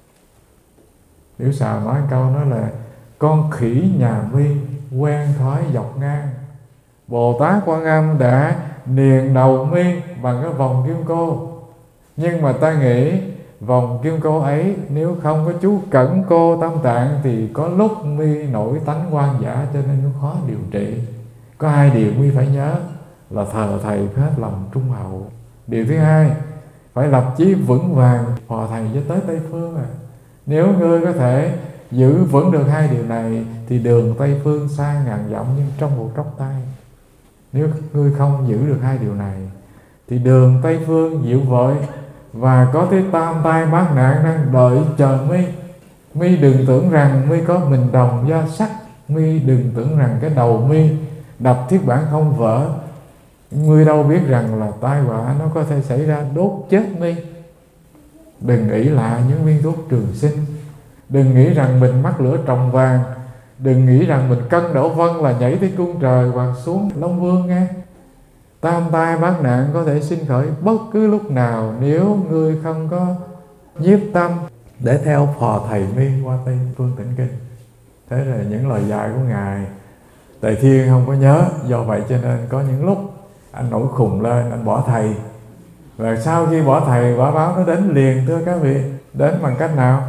Điểu Sào nói câu nói là: con khỉ nhà mi quen thói dọc ngang, Bồ Tát Quan Âm đã niền đầu mi bằng cái vòng kim cô, nhưng mà ta nghĩ vòng kim cô ấy nếu không có chú cẩn cô tâm tạng thì có lúc mi nổi tánh quan giả, cho nên nó khó điều trị. Có hai điều mi phải nhớ là thờ thầy hết lòng trung hậu. Điều thứ hai, phải lập chí vững vàng phò thầy cho tới Tây Phương. À, nếu ngươi có thể giữ vững được hai điều này thì đường Tây Phương xa ngàn dặm nhưng trong một tróc tay. Nếu ngươi không giữ được hai điều này thì đường Tây Phương dịu vội và có tới tam tai bát nạn đang đợi chờ mi. Mi đừng tưởng rằng mi có mình đồng do sắc, mi đừng tưởng rằng cái đầu mi đập Thiết Bản không vỡ. Ngươi đâu biết rằng là tai họa nó có thể xảy ra đốt chết mi. Đừng nghĩ là những viên thuốc trường sinh, đừng nghĩ rằng mình mắc lửa trồng vàng, đừng nghĩ rằng mình cân đổ vân là nhảy tới cung trời hoặc xuống Long Vương nghe. Tam tai bát nạn có thể sinh khởi bất cứ lúc nào nếu ngươi không có nhiếp tâm để theo phò thầy mi qua Tây Phương tĩnh kinh. Thế là những lời dạy của ngài Tề Thiên không có nhớ, do vậy cho nên có những lúc anh nổi khùng lên, anh bỏ thầy. Và sau khi bỏ thầy, quả báo nó đến liền thưa các vị. Đến bằng cách nào?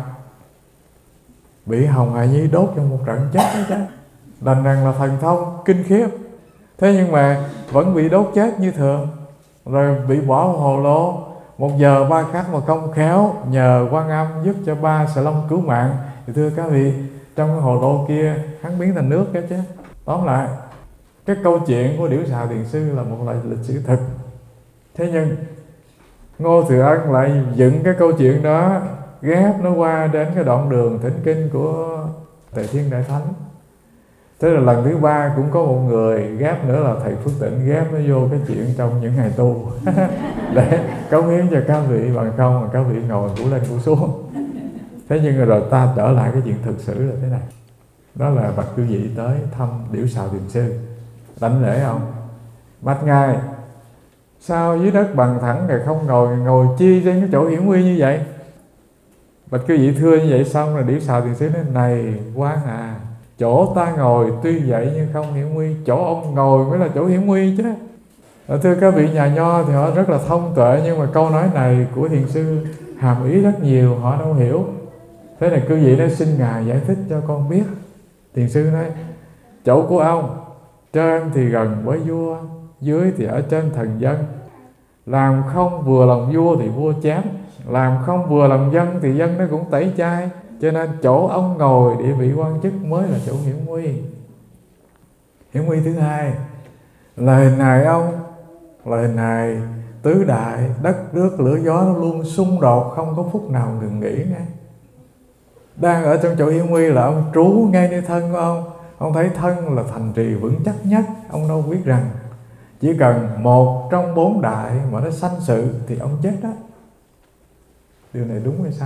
Bị Hồng Hà Nhi đốt trong một trận chết đó chứ. Đành rằng là thần thông kinh khiếp, thế nhưng mà vẫn bị đốt chết như thường, rồi bị bỏ vào hồ lô. Một giờ ba khắc mà không khéo, nhờ Quan Âm giúp cho ba Xà Long cứu mạng, thì thưa các vị, trong cái hồ lô kia hắn biến thành nước cái chứ. Tóm lại, cái câu chuyện của Điểu Sào Thiền Sư là một loại lịch sử thực. Thế nhưng Ngô Thừa Ân lại dựng cái câu chuyện đó, ghép nó qua đến cái đoạn đường thỉnh kinh của Tề Thiên Đại Thánh. Thế là lần thứ ba cũng có một người ghép nữa là thầy Phước Tịnh, ghép nó vô cái chuyện trong những ngày tu để cống hiến cho các vị, bằng không mà các vị ngồi cũ lên cũ xuống. Thế nhưng rồi ta trở lại cái chuyện thực sự là thế này. Đó là bạch cư vị tới thăm Điểu Sào Thiền Sư, đảnh lễ ông, bạch ngài: sao dưới đất bằng thẳng ngài không ngồi, ngồi chi trên cái chỗ hiển nguy như vậy? Bạch cư vị thưa như vậy xong rồi Điểu Sào Thiền Sư nói: này Quan à, chỗ ta ngồi tuy vậy nhưng không hiển nguy, chỗ ông ngồi mới là chỗ hiển nguy chứ. Thưa các vị nhà nho thì họ rất là thông tuệ, nhưng mà câu nói này của Thiền Sư hàm ý rất nhiều, họ đâu hiểu. Thế này cư vị nói: xin ngài giải thích cho con biết. Thiền Sư nói: chỗ của ông trên thì gần với vua, dưới thì ở trên thần dân. Làm không vừa lòng vua thì vua chém, làm không vừa lòng dân thì dân nó cũng tẩy chay. Cho nên chỗ ông ngồi địa vị quan chức mới là chỗ hiển nguy. Hiển nguy thứ hai là hình hài ông, là hình hài tứ đại, đất nước lửa gió nó luôn xung đột, không có phút nào ngừng nghỉ nghe. Đang ở trong chỗ hiển nguy là ông trú ngay nơi thân của ông. Ông thấy thân là thành trì vững chắc nhất. Ông đâu biết rằng chỉ cần một trong bốn đại mà nó sanh sự thì ông chết đó. Điều này đúng hay sai?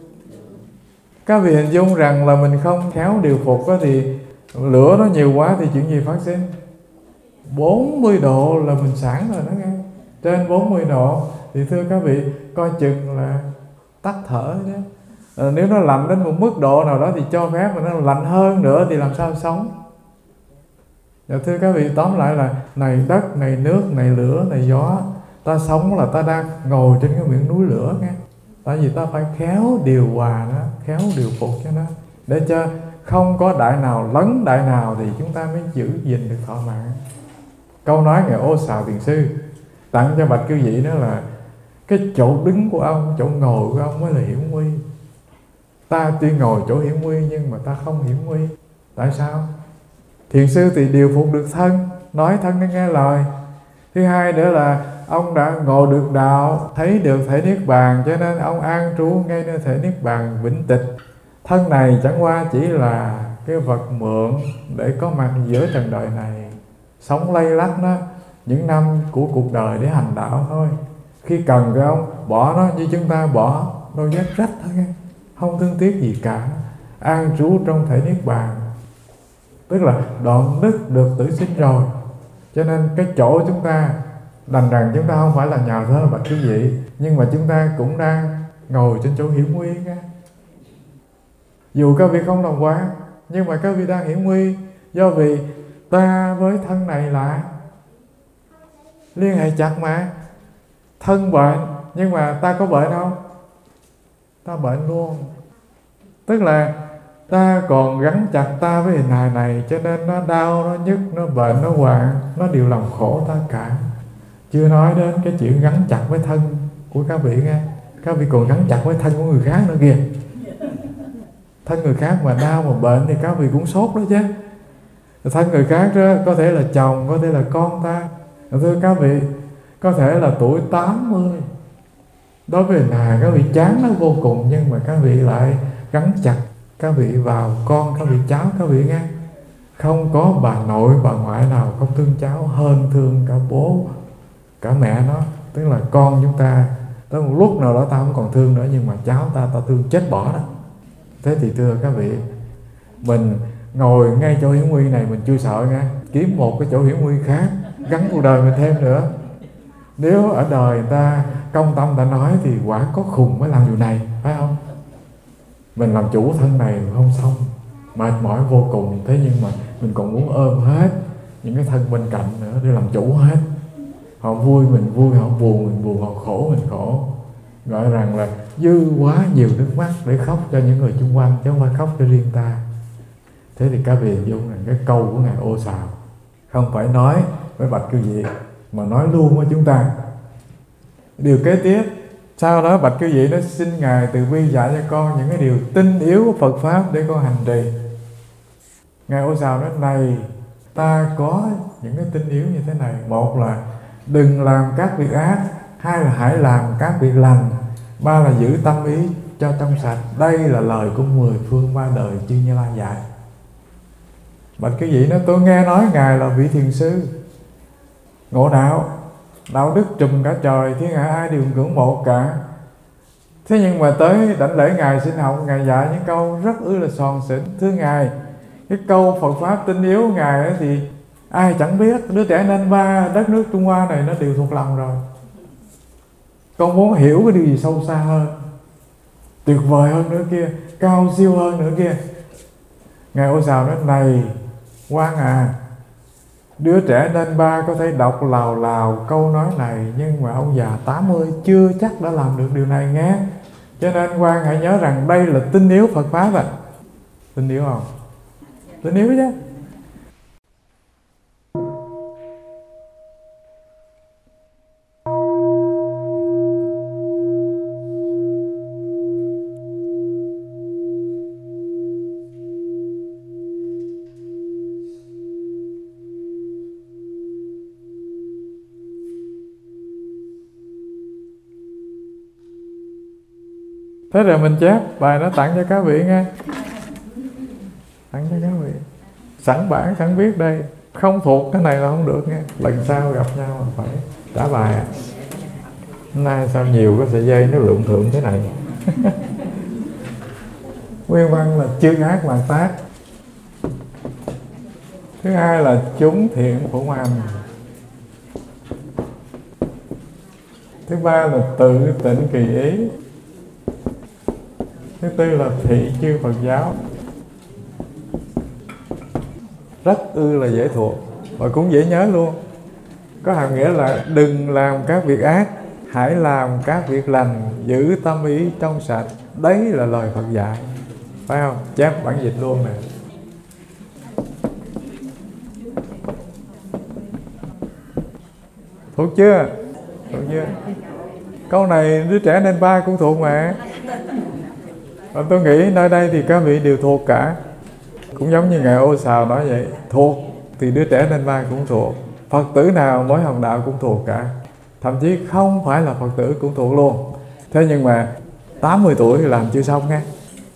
Các vị hình dung rằng là mình không khéo điều phục đó, thì lửa nó nhiều quá thì chuyện gì phát sinh? bốn mươi độ là mình sẵn rồi đó nghe. Trên bốn mươi độ thì thưa các vị, coi chừng là tắt thở chứ. À, nếu nó lạnh đến một mức độ nào đó thì cho phép, mà nó lạnh hơn nữa thì làm sao sống? Dạ thưa các vị, tóm lại là này đất, này nước, này lửa, này gió, ta sống là ta đang ngồi trên cái miệng núi lửa nghe. Tại vì ta phải khéo điều hòa nó, khéo điều phục cho nó, để cho không có đại nào lấn đại nào thì chúng ta mới giữ gìn được thọ mạng. Câu nói Ngài Ô Xào Thiền Sư tặng cho bạch cư vị đó là cái chỗ đứng của ông, chỗ ngồi của ông mới là hiểm nguy. Ta tuy ngồi chỗ hiểm nguy nhưng mà ta không hiểm nguy. Tại sao? Thiền sư thì điều phục được thân, nói thân để nghe lời. Thứ hai nữa là ông đã ngộ được đạo, thấy được thể niết bàn, cho nên ông an trú ngay nơi thể niết bàn vĩnh tịch. Thân này chẳng qua chỉ là cái vật mượn để có mặt giữa trần đời này, sống lay lắc nó những năm của cuộc đời để hành đạo thôi. Khi cần thì ông bỏ nó như chúng ta bỏ đôi dép rách thôi nghe, không thương tiếc gì cả, an trú trong thể niết bàn, tức là đoạn đứt được tử sinh rồi. Cho nên cái chỗ chúng ta đành rằng chúng ta không phải là nhà thơ bạch quý vị, nhưng mà chúng ta cũng đang ngồi trên chỗ hiểm nguy nghe. Dù các vị không đồng quán, nhưng mà các vị đang hiểm nguy, do vì ta với thân này là liên hệ chặt mà. Thân bệnh, nhưng mà ta có bệnh không? Ta bệnh luôn. Tức là ta còn gắn chặt ta với hình hài này, cho nên nó đau, nó nhức, nó bệnh, nó hoạn, nó đều làm khổ ta cả. Chưa nói đến cái chuyện gắn chặt với thân của các vị nghe. Các vị còn gắn chặt với thân của người khác nữa kìa. Thân người khác mà đau mà bệnh thì các vị cũng sốt đó chứ. Thân người khác đó có thể là chồng, có thể là con ta. Thưa các vị, có thể là tuổi tám mươi, đối với hình hài các vị chán nó vô cùng, nhưng mà các vị lại gắn chặt các vị vào con, các vị cháu các vị nghe. Không có bà nội, bà ngoại nào không thương cháu hơn thương cả bố, cả mẹ nó. Tức là con chúng ta tới một lúc nào đó ta không còn thương nữa, nhưng mà cháu ta ta thương chết bỏ đó. Thế thì thưa các vị, mình ngồi ngay chỗ hiểm nguy này mình chưa sợ nghe, kiếm một cái chỗ hiểm nguy khác gắn cuộc đời mình thêm nữa. Nếu ở đời người ta công tâm ta nói thì quả có khùng mới làm điều này, phải không? Mình làm chủ thân này không xong, mệt mỏi vô cùng, thế nhưng mà mình còn muốn ôm hết những cái thân bên cạnh nữa để làm chủ hết. Họ vui mình vui, họ buồn mình buồn, họ khổ mình khổ. Gọi rằng là dư quá nhiều nước mắt để khóc cho những người xung quanh, chứ không phải khóc cho riêng ta. Thế thì các vị dùng rằng cái câu của Ngài Ô Xào không phải nói với bạch cư vị, mà nói luôn với chúng ta. Điều kế tiếp, sau đó bạch cư vị nó xin Ngài từ bi dạy cho con những cái điều tinh yếu của Phật Pháp để con hành trì. Ngài Ô Xào nói này, ta có những cái tinh yếu như thế này. Một là đừng làm các việc ác, hai là hãy làm các việc lành, ba là giữ tâm ý cho trong sạch. Đây là lời của mười phương ba đời chư Như Lai dạy. Bạch cái vị nói tôi nghe nói Ngài là vị thiền sư ngộ đạo, đạo đức trùm cả trời, thiên hạ ai đều ngưỡng mộ cả. Thế nhưng mà tới đảnh lễ Ngài xin học, Ngài dạy những câu rất ư là sòn xịn. Thưa Ngài, cái câu Phật Pháp tinh yếu của Ngài ấy thì ai chẳng biết. Đứa trẻ nên ba đất nước Trung Hoa này nó đều thuộc lòng rồi. Con muốn hiểu cái điều gì sâu xa hơn, tuyệt vời hơn nữa kia, cao siêu hơn nữa kia. Ngài Ô Xào nói này Quan à, đứa trẻ nên ba có thể đọc lào lào câu nói này, nhưng mà ông già tám mươi chưa chắc đã làm được điều này nghe. Cho nên Quan hãy nhớ rằng đây là tinh yếu Phật Pháp à. Tinh yếu không? Tinh yếu chứ. Thế rồi mình chép bài nó tặng cho các vị nghe. Tặng cho các vị. Sẵn bản sẵn biết đây. Không thuộc cái này là không được nghe. Lần sau gặp nhau là phải trả bài à. Hôm nay sao nhiều cái sợi dây nó lượn thượng thế này. Nguyên văn là chư ác hoàn tác. Thứ hai là chúng thiện phổ hành. Thứ ba là tự tịnh kỳ ý. Thứ tư là thị chư Phật giáo. Rất ư là dễ thuộc. Và cũng dễ nhớ luôn. Có hàm nghĩa là đừng làm các việc ác, hãy làm các việc lành, giữ tâm ý trong sạch. Đấy là lời Phật dạy, phải không? Chép bản dịch luôn nè. Thuộc chưa? Thuộc chưa? Câu này đứa trẻ nên ba cũng thuộc mà. Và tôi nghĩ nơi đây thì các vị đều thuộc cả. Cũng giống như Ngài Ô Sào nói vậy, thuộc thì đứa trẻ nên ba cũng thuộc. Phật tử nào mới hồng đạo cũng thuộc cả. Thậm chí không phải là Phật tử cũng thuộc luôn. Thế nhưng mà tám mươi tuổi làm chưa xong nghe.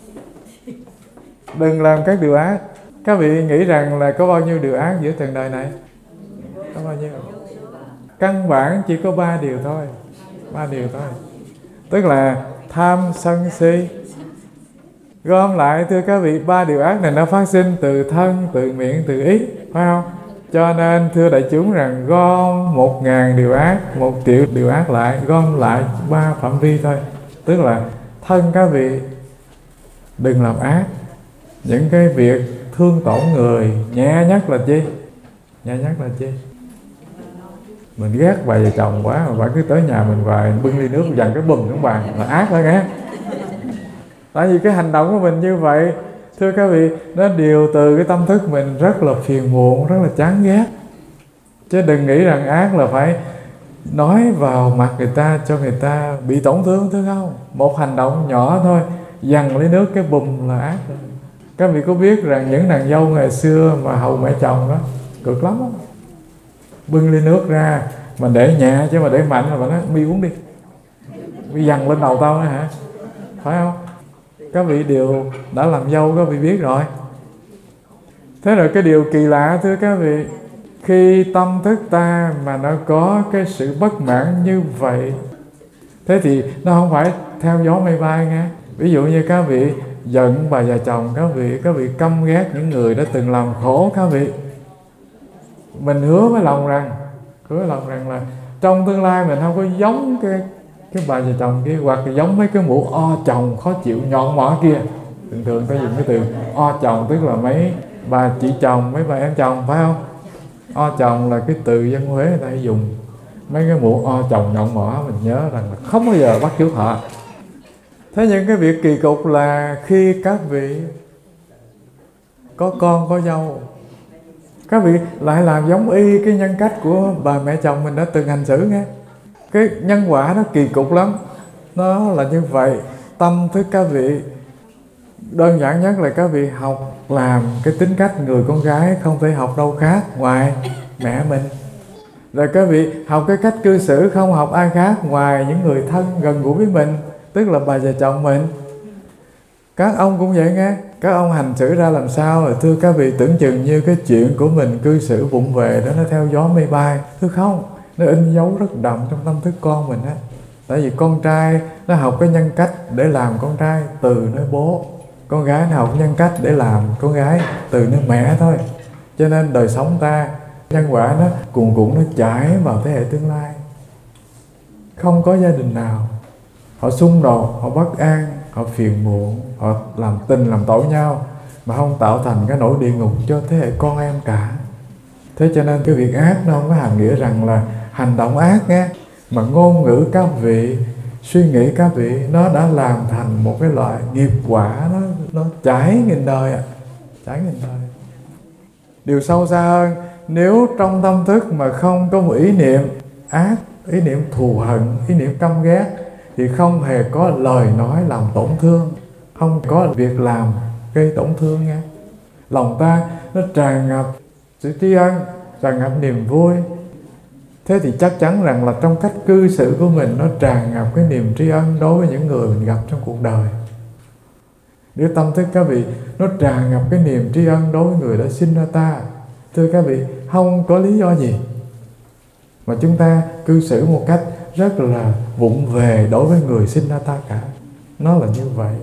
Đừng làm các điều ác. Các vị nghĩ rằng là có bao nhiêu điều ác giữa trần đời này? Có bao nhiêu? Căn bản chỉ có ba điều thôi. Ba điều thôi. Tức là tham, sân, si. Gom lại thưa các vị, ba điều ác này nó phát sinh từ thân, từ miệng, từ ý, phải không? Cho nên thưa đại chúng rằng gom một ngàn điều ác, một triệu điều ác lại, gom lại ba phạm vi thôi. Tức là thân các vị đừng làm ác. Những cái việc thương tổn người, nhẹ nhất là chi? Nhẹ nhất là chi? Mình ghét bà vợ chồng quá mà bà cứ tới nhà mình và bưng ly nước dằn cái bùm xuống bàn là ác đó nghe. Tại vì cái hành động của mình như vậy, thưa các vị, nó điều từ cái tâm thức mình rất là phiền muộn, rất là chán ghét. Chứ đừng nghĩ rằng ác là phải nói vào mặt người ta cho người ta bị tổn thương, thưa không? Một hành động nhỏ thôi, dằn lấy nước cái bùm là ác rồi. Các vị có biết rằng những nàng dâu ngày xưa mà hầu mẹ chồng đó cực lắm đó. Bưng ly nước ra mà để nhẹ chứ mà để mạnh là bà nói mi uống đi, mi dằn lên đầu tao nữa hả? Phải không? Các vị đều đã làm dâu, các vị biết rồi. Thế rồi cái điều kỳ lạ thưa các vị, khi tâm thức ta mà nó có cái sự bất mãn như vậy, thế thì nó không phải theo gió mây bay nghe. Ví dụ như các vị giận bà già chồng các vị, các vị căm ghét những người đã từng làm khổ các vị. Mình hứa với lòng rằng, hứa với lòng rằng là trong tương lai mình không có giống cái cái bà già chồng kia, hoặc là giống mấy cái mũ o chồng khó chịu nhọn mỏ kia. Thường thường ta dùng cái từ o chồng, tức là mấy bà chị chồng, mấy bà em chồng, phải không? O chồng là cái từ dân Huế người ta hay dùng. Mấy cái mũ o chồng nhọn mỏ mình nhớ rằng là không bao giờ bắt chước họ. Thế nhưng cái việc kỳ cục là khi các vị có con có dâu, các vị lại làm giống y cái nhân cách của bà mẹ chồng mình đã từng hành xử nghe. Cái nhân quả nó kỳ cục lắm. Nó là như vậy. Tâm thức các vị, đơn giản nhất là các vị học làm cái tính cách người con gái không thể học đâu khác ngoài mẹ mình. Rồi các vị học cái cách cư xử không học ai khác ngoài những người thân gần gũi với mình, tức là bà già chồng mình. Các ông cũng vậy nghe. Các ông hành xử ra làm sao rồi thưa các vị, tưởng chừng như cái chuyện của mình cư xử vụng về đó nó theo gió mây bay. Thưa không, nó in dấu rất đậm trong tâm thức con mình á. Tại vì con trai nó học cái nhân cách để làm con trai từ nơi bố, con gái nó học nhân cách để làm con gái từ nơi mẹ thôi. Cho nên đời sống ta, nhân quả nó cuồn cuộn, nó chảy vào thế hệ tương lai. Không có gia đình nào họ xung đột, họ bất an, họ phiền muộn, họ làm tình làm tội nhau mà không tạo thành cái nỗi địa ngục cho thế hệ con em cả. Thế cho nên cái việc ác nó không có hàm nghĩa rằng là hành động ác nghe, mà ngôn ngữ các vị, suy nghĩ các vị, nó đã làm thành một cái loại nghiệp quả, nó nó chảy nghìn đời ạ, à. Chảy nghìn đời. Điều sâu xa hơn, nếu trong tâm thức mà không có một ý niệm ác, ý niệm thù hận, ý niệm căm ghét, thì không hề có lời nói làm tổn thương, không có việc làm gây tổn thương nha. Lòng ta nó tràn ngập sự tri ân, tràn ngập niềm vui. Thế thì chắc chắn rằng là trong cách cư xử của mình nó tràn ngập cái niềm tri ân đối với những người mình gặp trong cuộc đời. Nếu tâm thức các vị nó tràn ngập cái niềm tri ân đối với người đã sinh ra ta, thưa các vị, không có lý do gì mà chúng ta cư xử một cách rất là vụng về đối với người sinh ra ta cả. Nó là như vậy.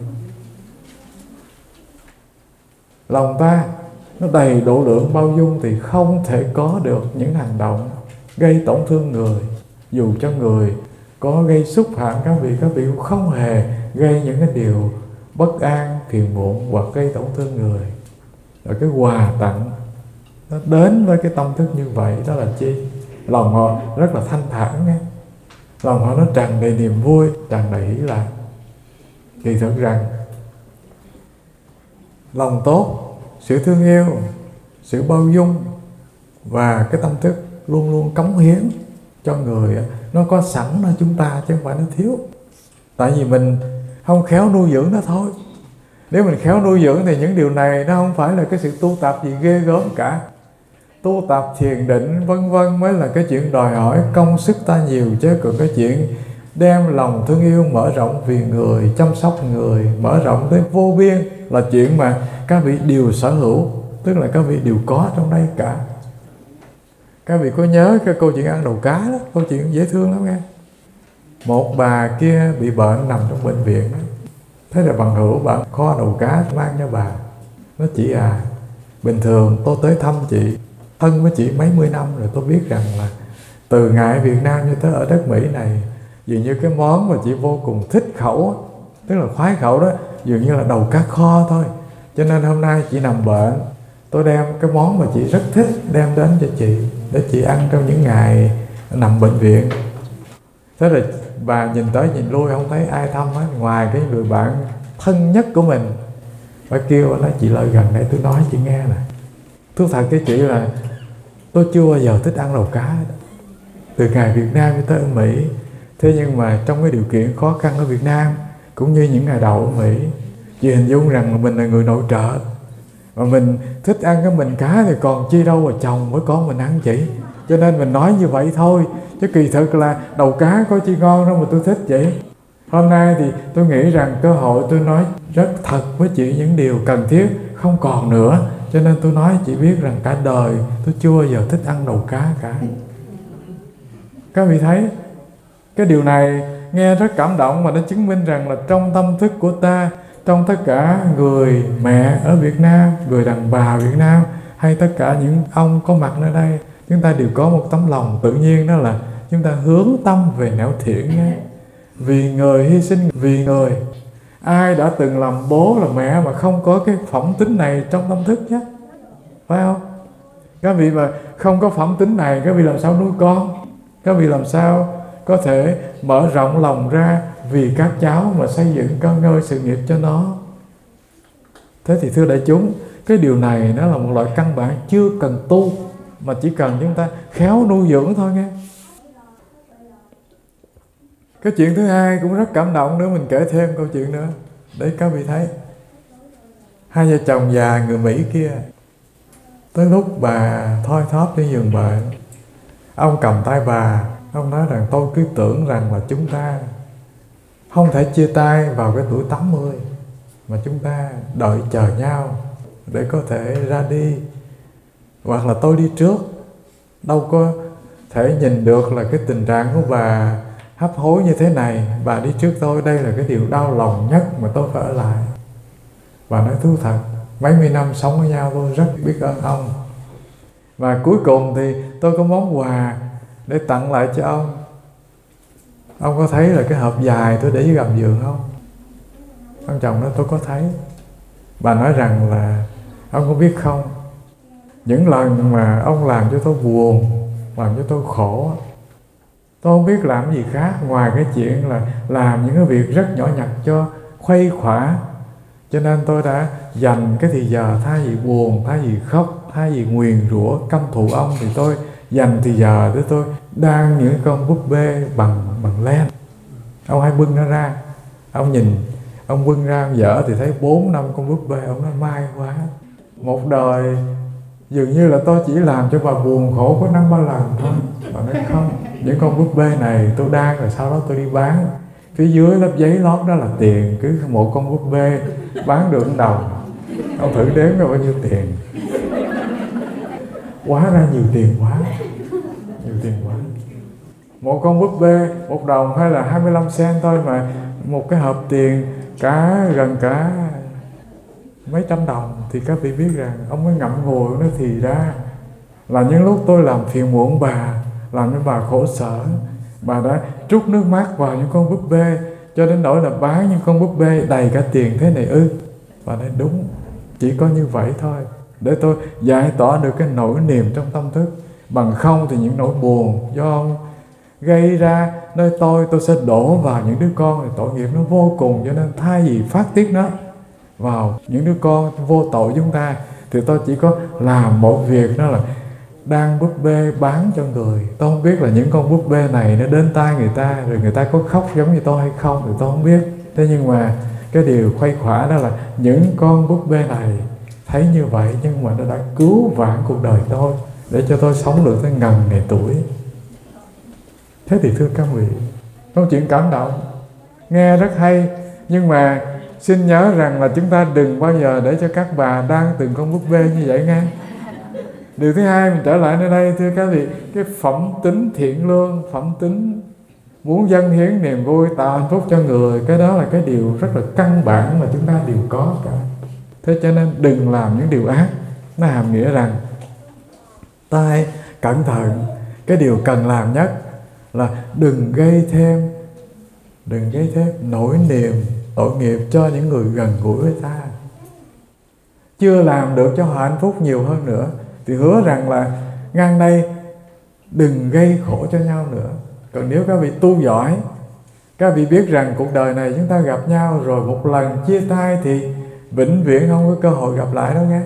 Lòng ta nó đầy độ lượng bao dung thì không thể có được những hành động gây tổn thương người. Dù cho người có gây xúc phạm các vị, các vị cũng không hề gây những cái điều bất an, phiền muộn hoặc gây tổn thương người. Rồi cái quà tặng nó đến với cái tâm thức như vậy. Đó là chi? Lòng họ rất là thanh thản nghe. Lòng họ nó tràn đầy niềm vui, tràn đầy hỷ lạc. Kỳ thực rằng lòng tốt, sự thương yêu, sự bao dung và cái tâm thức luôn luôn cống hiến cho người, nó có sẵn ở chúng ta chứ không phải nó thiếu. Tại vì mình không khéo nuôi dưỡng nó thôi. Nếu mình khéo nuôi dưỡng thì những điều này nó không phải là cái sự tu tập gì ghê gớm cả. Tu tập thiền định vân vân mới là cái chuyện đòi hỏi công sức ta nhiều, chứ còn cái chuyện đem lòng thương yêu mở rộng vì người, chăm sóc người, mở rộng tới vô biên là chuyện mà các vị đều sở hữu, tức là các vị đều có trong đây cả. Các vị có nhớ cái câu chuyện ăn đầu cá đó, câu chuyện dễ thương lắm nghe. Một bà kia bị bệnh nằm trong bệnh viện đó. Thế là bằng hữu bà kho đầu cá mang cho bà. Nó chị à, bình thường tôi tới thăm chị, thân với chị mấy mươi năm rồi, tôi biết rằng là từ ngày ở Việt Nam như tới ở đất Mỹ này, dường như cái món mà chị vô cùng thích khẩu, tức là khoái khẩu đó, dường như là đầu cá kho thôi. Cho nên hôm nay chị nằm bệnh, tôi đem cái món mà chị rất thích đem đến cho chị, để chị ăn trong những ngày nằm bệnh viện. Thế là bà nhìn tới nhìn lui không thấy ai thăm hết, ngoài cái người bạn thân nhất của mình. Bà kêu nói chị lại gần đây tôi nói chị nghe nè. Thú thật cái chị là tôi chưa bao giờ thích ăn đầu cá hết. Từ ngày Việt Nam tới ở Mỹ. Thế nhưng mà trong cái điều kiện khó khăn ở Việt Nam, cũng như những ngày đầu ở Mỹ, chị hình dung rằng là mình là người nội trợ, mà mình thích ăn cái mình cá thì còn chi đâu mà chồng với con mình ăn chị. Cho nên mình nói như vậy thôi, chứ kỳ thực là đầu cá có chi ngon đâu mà tôi thích chị. Hôm nay thì tôi nghĩ rằng cơ hội tôi nói rất thật với chị những điều cần thiết không còn nữa. Cho nên tôi nói chị biết rằng cả đời tôi chưa bao giờ thích ăn đầu cá cả. Các vị thấy cái điều này nghe rất cảm động, mà nó chứng minh rằng là trong tâm thức của ta, trong tất cả người mẹ ở Việt Nam, người đàn bà Việt Nam, hay tất cả những ông có mặt ở đây, chúng ta đều có một tấm lòng tự nhiên, đó là chúng ta hướng tâm về nẻo thiện nhé. Vì người hy sinh vì người. Ai đã từng làm bố là mẹ mà không có cái phẩm tính này trong tâm thức nhé, phải không? Các vị mà không có phẩm tính này, các vị làm sao nuôi con? Các vị làm sao có thể mở rộng lòng ra vì các cháu mà xây dựng con ngơi sự nghiệp cho nó? Thế thì thưa đại chúng, cái điều này nó là một loại căn bản chưa cần tu, mà chỉ cần chúng ta khéo nuôi dưỡng thôi nghe. Cái chuyện thứ hai cũng rất cảm động nữa, mình kể thêm câu chuyện nữa để các vị thấy. Hai vợ chồng già người Mỹ kia, tới lúc bà thoi thóp trên giường bệnh, ông cầm tay bà, ông nói rằng tôi cứ tưởng rằng là chúng ta không thể chia tay vào cái tuổi tám mươi, mà chúng ta đợi chờ nhau để có thể ra đi, hoặc là tôi đi trước. Đâu có thể nhìn được là cái tình trạng của bà hấp hối như thế này, bà đi trước tôi, đây là cái điều đau lòng nhất mà tôi phải ở lại. Bà nói thú thật, mấy mươi năm sống với nhau tôi rất biết ơn ông. Và cuối cùng thì tôi có món quà để tặng lại cho ông. Ông có thấy là cái hộp dài tôi để dưới gầm giường không? Ông chồng nói tôi có thấy. Bà nói rằng là ông có biết không, những lần mà ông làm cho tôi buồn, làm cho tôi khổ, tôi không biết làm gì khác ngoài cái chuyện là làm những cái việc rất nhỏ nhặt cho khuây khỏa. Cho nên tôi đã dành cái thì giờ, thay vì buồn, thay vì khóc, thay vì nguyền rủa căm thù ông, thì tôi dành thì giờ để tôi đan những con búp bê bằng bằng len. Ông hay bưng nó ra, ông nhìn, ông bưng ra ông dở thì thấy bốn năm con búp bê. Ông nói may quá, một đời dường như là tôi chỉ làm cho bà buồn khổ có năm ba lần thôi. Bà nói không, những con búp bê này tôi đan rồi sau đó tôi đi bán. Phía dưới lớp giấy lót đó là tiền, cứ một con búp bê bán được một đồng. Ông thử đếm ra bao nhiêu tiền. Quá ra nhiều tiền quá, nhiều tiền quá. Một con búp bê một đồng hay là hai mươi lăm cent thôi, mà một cái hộp tiền cả gần cả mấy trăm đồng, thì các vị biết rằng ông mới ngậm ngùi nó thì ra là những lúc tôi làm phiền muộn bà, làm cho bà khổ sở, bà đã trút nước mắt vào những con búp bê, cho đến nỗi là bán những con búp bê đầy cả tiền thế này ư? Bà nói đúng, chỉ có như vậy thôi. để tôi giải tỏa được cái nỗi niềm trong tâm thức. Bằng không thì những nỗi buồn do ông gây ra nơi tôi, tôi sẽ đổ vào những đứa con, thì tội nghiệp nó vô cùng. Cho nên thay vì phát tiết nó vào những đứa con vô tội chúng ta, thì tôi chỉ có làm một việc, đó là đang búp bê bán cho người. Tôi không biết là những con búp bê này nó đến tay người ta, rồi người ta có khóc giống như tôi hay không thì tôi không biết. Thế nhưng mà cái điều khuây khỏa đó là những con búp bê này thấy như vậy, nhưng mà nó đã cứu vãn cuộc đời tôi, để cho tôi sống được tới ngần ngày tuổi. Thế thì thưa các vị, câu chuyện cảm động, nghe rất hay, nhưng mà xin nhớ rằng là chúng ta đừng bao giờ để cho các bà đang từng con búp bê như vậy nghe. Điều thứ hai, mình trở lại nơi đây thưa các vị, cái phẩm tính thiện lương, phẩm tính muốn dâng hiến niềm vui, tạo hạnh phúc cho người, cái đó là cái điều rất là căn bản mà chúng ta đều có cả. Thế cho nên đừng làm những điều ác. Nó hàm nghĩa rằng ta hãy cẩn thận. Cái điều cần làm nhất là đừng gây thêm đừng gây thêm nỗi niềm tội nghiệp cho những người gần gũi với ta. Chưa làm được cho họ hạnh phúc nhiều hơn nữa thì hứa rằng là ngang đây đừng gây khổ cho nhau nữa. Còn nếu các vị tu giỏi, các vị biết rằng cuộc đời này chúng ta gặp nhau rồi một lần chia tay thì vĩnh viễn không có cơ hội gặp lại đâu nghe.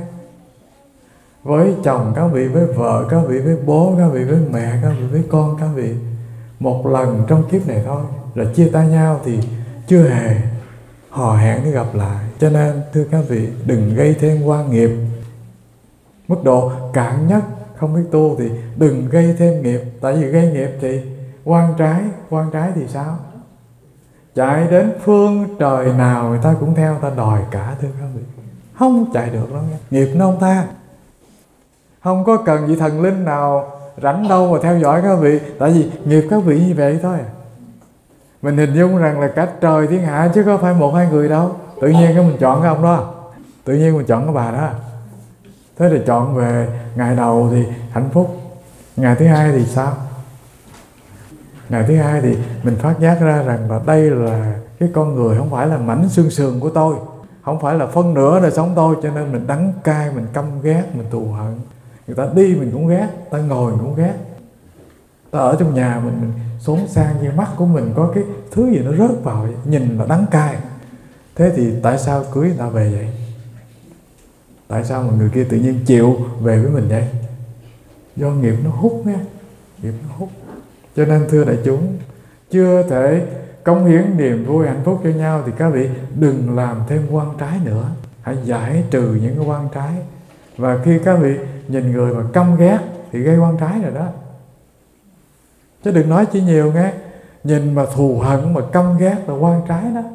Với chồng các vị, với vợ các vị, với bố các vị, với mẹ các vị, với con các vị, một lần trong kiếp này thôi, rồi chia tay nhau thì chưa hề hò hẹn để gặp lại. Cho nên thưa các vị, đừng gây thêm oan nghiệp. Mức độ cạn nhất không biết tu thì đừng gây thêm nghiệp. Tại vì gây nghiệp thì oan trái, oan trái thì sao? Chạy đến phương trời nào người ta cũng theo, ta đòi cả thưa các vị. Không chạy được đâu nghe. Nghiệp nó không tha. Không có cần vị thần linh nào rảnh đâu mà theo dõi các vị. Tại vì nghiệp các vị như vậy thôi. Mình hình dung rằng là cả trời thiên hạ chứ có phải một hai người đâu. Tự nhiên cái mình chọn cái ông đó, tự nhiên mình chọn cái bà đó. Thế thì chọn về ngày đầu thì hạnh phúc, ngày thứ hai thì sao? Ngày thứ hai thì mình phát giác ra rằng là đây là cái con người không phải là mảnh xương sườn của tôi, không phải là phân nửa đời sống tôi, cho nên mình đắng cay, mình căm ghét, mình thù hận. Người ta đi mình cũng ghét, ta ngồi mình cũng ghét. Ta ở trong nhà mình, mình xốn sang như mắt của mình có cái thứ gì nó rớt vào, nhìn là đắng cay. Thế thì tại sao cưới người ta về vậy? Tại sao mà người kia tự nhiên chịu về với mình vậy? Do nghiệp nó hút nha, nghiệp nó hút. Cho nên thưa đại chúng, chưa thể cống hiến niềm vui hạnh phúc cho nhau thì các vị đừng làm thêm oan trái nữa. Hãy giải trừ những cái oan trái. Và khi các vị nhìn người mà căm ghét thì gây oan trái rồi đó. Chứ đừng nói chỉ nhiều nghe. Nhìn mà thù hận mà căm ghét là oan trái đó.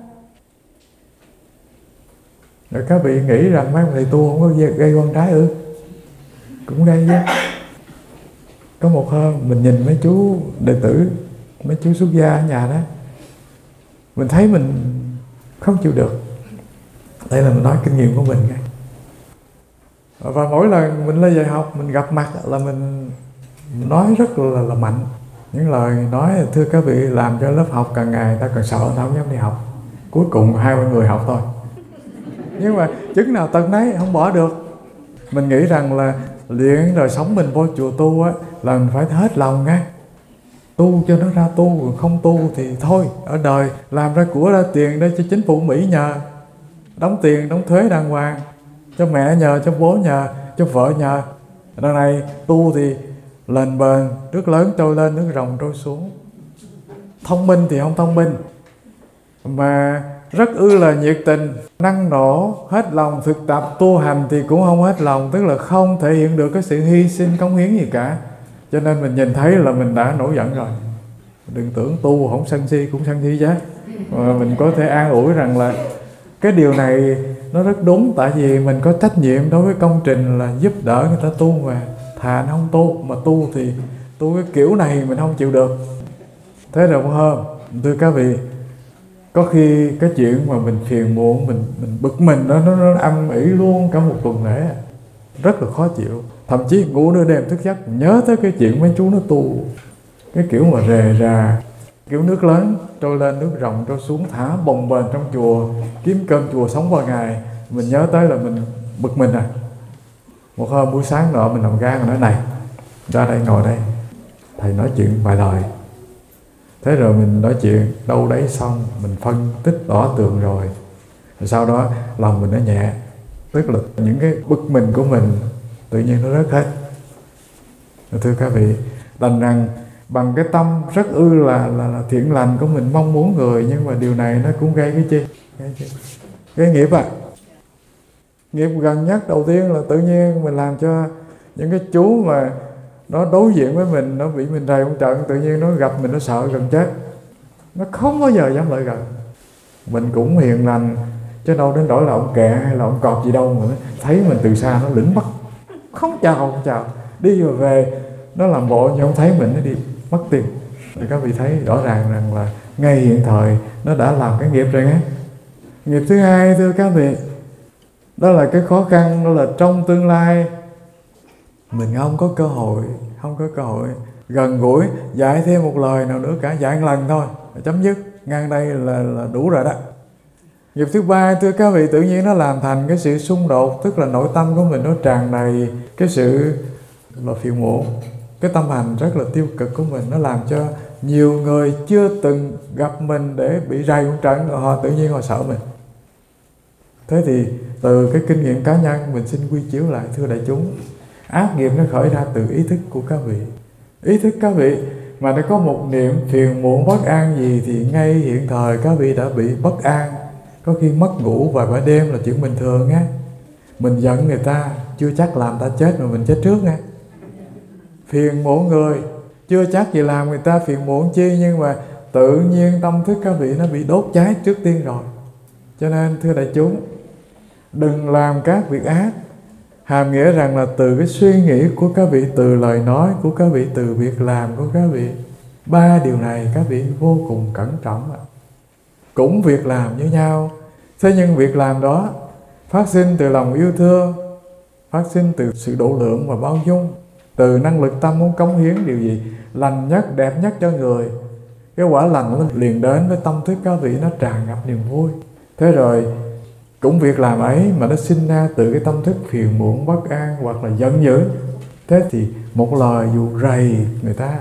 Rồi các vị nghĩ rằng mấy ông thầy tu không có gây oan trái ư? Cũng gây chứ. Có một hôm mình nhìn mấy chú đệ tử, mấy chú xuất gia ở nhà đó, mình thấy mình không chịu được. Đây là mình nói kinh nghiệm của mình nghe. Và mỗi lần mình lên dạy học, mình gặp mặt là mình nói rất là, là mạnh. Những lời nói thưa các vị làm cho lớp học càng ngày ta càng sợ, ta không dám đi học. Cuối cùng hai ba người học thôi. Nhưng mà chứng nào tận đấy, không bỏ được. Mình nghĩ rằng là luyện rồi sống mình vô chùa tu á, là mình phải hết lòng nghe. Tu cho nó ra tu, không tu thì thôi. Ở đời làm ra của ra tiền để cho chính phủ Mỹ nhờ, đóng tiền, đóng thuế đàng hoàng, cho mẹ nhờ, cho bố nhờ, cho vợ nhờ. Đằng này tu thì lên bền, nước lớn trôi lên, nước rồng trôi xuống. Thông minh thì không thông minh, mà rất ư là nhiệt tình, năng nổ, hết lòng thực tập tu hành thì cũng không hết lòng, tức là không thể hiện được cái sự hy sinh cống hiến gì cả. Cho nên mình nhìn thấy là mình đã nổi giận rồi. Đừng tưởng tu không sân si, cũng sân si chứ. Mà mình có thể an ủi rằng là cái điều này nó rất đúng, tại vì mình có trách nhiệm đối với công trình là giúp đỡ người ta tu mà. Thà nó không tu, mà tu thì tu cái kiểu này mình không chịu được. Thế rồi một hôm, thưa các vị, có khi cái chuyện mà mình phiền muộn, mình mình bực mình đó, nó, nó âm ỉ luôn cả một tuần lễ, rất là khó chịu. Thậm chí ngủ nửa đêm thức giấc nhớ tới cái chuyện mấy chú nó tu, cái kiểu mà rề rà, kiểu nước lớn trôi lên, nước rồng trôi xuống, thả bồng bềnh trong chùa, kiếm cơm chùa sống qua ngày. Mình nhớ tới là mình bực mình à. Một hôm buổi sáng nọ mình nằm gan nói này, ra đây ngồi đây, thầy nói chuyện vài lời. Thế rồi mình nói chuyện đâu đấy xong, mình phân tích tỏ tường rồi. Rồi sau đó lòng mình nó nhẹ, tức là những cái bực mình của mình tự nhiên nó rớt hết. Thưa các vị, đành rằng bằng cái tâm rất ư là, là, là thiện lành của mình mong muốn người, nhưng mà điều này nó cũng gây cái chi? Gây chi? Cái nghiệp à. Nghiệp gần nhất đầu tiên là tự nhiên mình làm cho những cái chú mà nó đối diện với mình, nó bị mình rầy một trận, tự nhiên nó gặp mình nó sợ gần chết, nó không bao giờ dám lại gần. Mình cũng hiền lành chứ đâu đến đổi là ông kẹ hay là ông cọp gì đâu, mà thấy mình từ xa nó lĩnh bắt, không chào không chào, đi rồi về nó làm bộ như không thấy mình, nó đi mất tiền. Thì các vị thấy rõ ràng rằng là ngay hiện thời nó đã làm cái nghiệp rồi nghe. Nghiệp thứ hai thưa các vị, đó là cái khó khăn, đó là trong tương lai mình không có cơ hội, không có cơ hội gần gũi dạy thêm một lời nào nữa cả, dạy một lần thôi, chấm dứt, ngang đây là, là đủ rồi đó. Nghiệp thứ ba thưa các vị, tự nhiên nó làm thành cái sự xung đột, tức là nội tâm của mình nó tràn đầy cái sự là phiền muộn, cái tâm hành rất là tiêu cực của mình, nó làm cho nhiều người chưa từng gặp mình để bị rầy một trận, họ tự nhiên họ sợ mình. Thế thì từ cái kinh nghiệm cá nhân mình xin quy chiếu lại thưa đại chúng, ác nghiệp nó khởi ra từ ý thức của các vị. Ý thức các vị mà nó có một niệm phiền muộn bất an gì thì ngay hiện thời các vị đã bị bất an, có khi mất ngủ vài ba đêm là chuyện bình thường á. Mình giận người ta chưa chắc làm ta chết mà mình chết trước nha. Phiền muộn người chưa chắc gì làm người ta phiền muộn chi, nhưng mà tự nhiên tâm thức các vị nó bị đốt cháy trước tiên rồi. Cho nên thưa đại chúng, đừng làm các việc ác. Hàm nghĩa rằng là từ cái suy nghĩ của các vị, từ lời nói của các vị, từ việc làm của các vị, ba điều này các vị vô cùng cẩn trọng. Cũng việc làm như nhau, thế nhưng việc làm đó phát sinh từ lòng yêu thương, phát sinh từ sự độ lượng và bao dung, từ năng lực tâm muốn cống hiến điều gì lành nhất, đẹp nhất cho người. Cái quả lành nó liền đến với tâm thức các vị, nó tràn ngập niềm vui. Thế rồi cũng việc làm ấy mà nó sinh ra từ cái tâm thức phiền muộn, bất an hoặc là giận dữ. Thế thì một lời dù rầy người ta,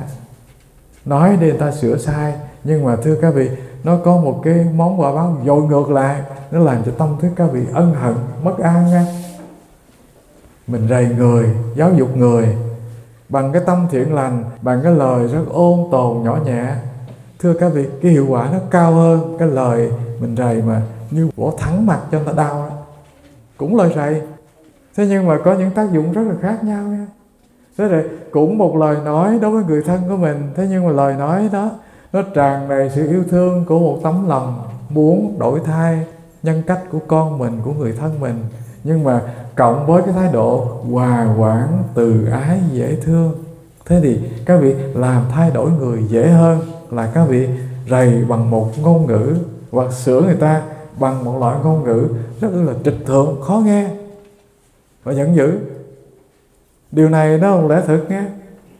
nói để người ta sửa sai, nhưng mà thưa các vị, nó có một cái món quà báo dội ngược lại, nó làm cho tâm thức các vị ân hận, bất an nha. Mình rầy người, giáo dục người bằng cái tâm thiện lành, bằng cái lời rất ôn tồn nhỏ nhẹ, thưa các vị, cái hiệu quả nó cao hơn cái lời mình rầy mà như vỗ thẳng mặt cho người ta đau đó. Cũng lời rầy, thế nhưng mà có những tác dụng rất là khác nhau nha. Thế rồi cũng một lời nói đối với người thân của mình, thế nhưng mà lời nói đó nó tràn đầy sự yêu thương của một tấm lòng muốn đổi thay nhân cách của con mình, của người thân mình, nhưng mà cộng với cái thái độ hòa quản, từ ái, dễ thương. Thế thì các vị làm thay đổi người dễ hơn là các vị rầy bằng một ngôn ngữ hoặc sửa người ta bằng một loại ngôn ngữ rất là trịch thượng, khó nghe và giận dữ. Điều này nó không lẽ thực nghe.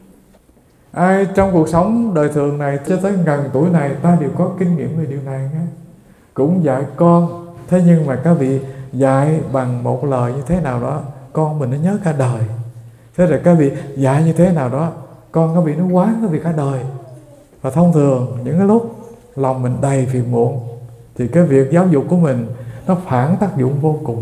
Ai trong cuộc sống đời thường này cho tới gần tuổi này ta đều có kinh nghiệm về điều này nghe. Cũng dạy con, thế nhưng mà các vị dạy bằng một lời như thế nào đó con mình nó nhớ cả đời. Thế rồi các vị dạy như thế nào đó con các vị nó quán các vị cả đời. Và thông thường những cái lúc lòng mình đầy phiền muộn thì cái việc giáo dục của mình nó phản tác dụng vô cùng.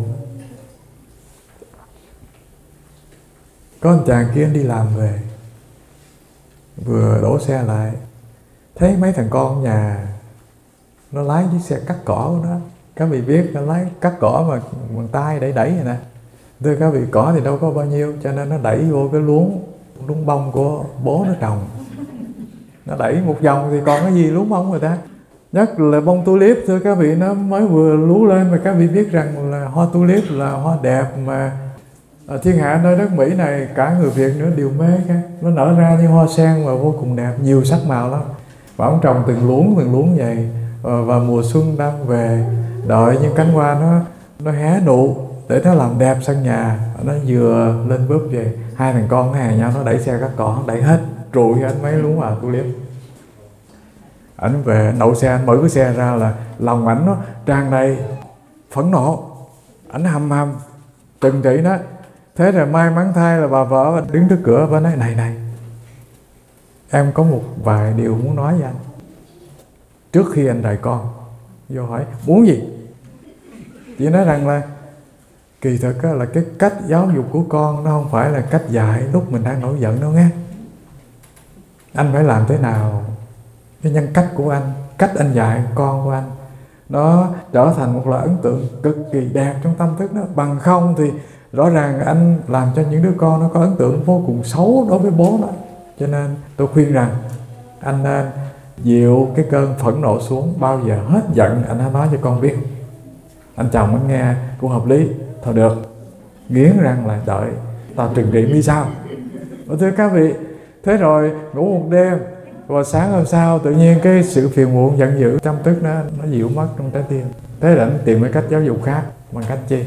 Có anh chàng kia anh đi làm về, vừa đổ xe lại, thấy mấy thằng con nhà nó lái chiếc xe cắt cỏ của nó. Các vị biết nó lái cắt cỏ mà bằng tay đẩy đẩy vậy nè. Thưa các vị, cỏ thì đâu có bao nhiêu, cho nên nó đẩy vô cái luống luống bông của bố nó trồng. Nó đẩy một vòng thì còn cái gì luống bông người ta. Nhất là bông tulip, thưa các vị, nó mới vừa lú lên mà các vị biết rằng là hoa tulip là hoa đẹp mà ở thiên hạ nơi đất Mỹ này cả người Việt nữa đều mê cả. Nó nở ra như hoa sen và vô cùng đẹp, nhiều sắc màu lắm. Và ông trồng từng luống từng luống vậy. Và mùa xuân đang về, đợi những cánh hoa nó nó hé nụ để nó làm đẹp sân nhà. Nó vừa lên búp về, hai thằng con nó hè nhau, nó đẩy xe cắt cỏ, đẩy hết trụi anh mấy luống hoa tulip. Ảnh về đậu xe, anh mở cái xe ra là lòng ảnh nó tràn đầy phẫn nộ. Ảnh hầm hầm trừng trị nó, Thế rồi may mắn thay là bà vợ đứng trước cửa, bà nói này này, em có một vài điều muốn nói với anh trước khi anh đợi con. Vô hỏi muốn gì? Chị nói rằng là kỳ thực là cái cách giáo dục của con nó không phải là cách dạy lúc mình đang nổi giận đâu nghe. Anh phải làm thế nào cái nhân cách của anh, cách anh dạy con của anh nó trở thành một loại ấn tượng cực kỳ đẹp trong tâm thức đó. Bằng không thì rõ ràng anh làm cho những đứa con nó có ấn tượng vô cùng xấu đối với bố nó. Cho nên tôi khuyên rằng anh nên dịu cái cơn phẫn nộ xuống. Bao giờ hết giận anh hãy nói cho con biết. Anh chồng anh nghe cũng hợp lý. Thôi được, nghiến răng là đợi tao trừng trị mi sao. Thưa các vị, thế rồi ngủ một đêm, và sáng hôm sau tự nhiên cái sự phiền muộn giận dữ tâm tức nó nó dịu mất trong trái tim. Thế là anh tìm cái cách giáo dục khác. Bằng cách chi?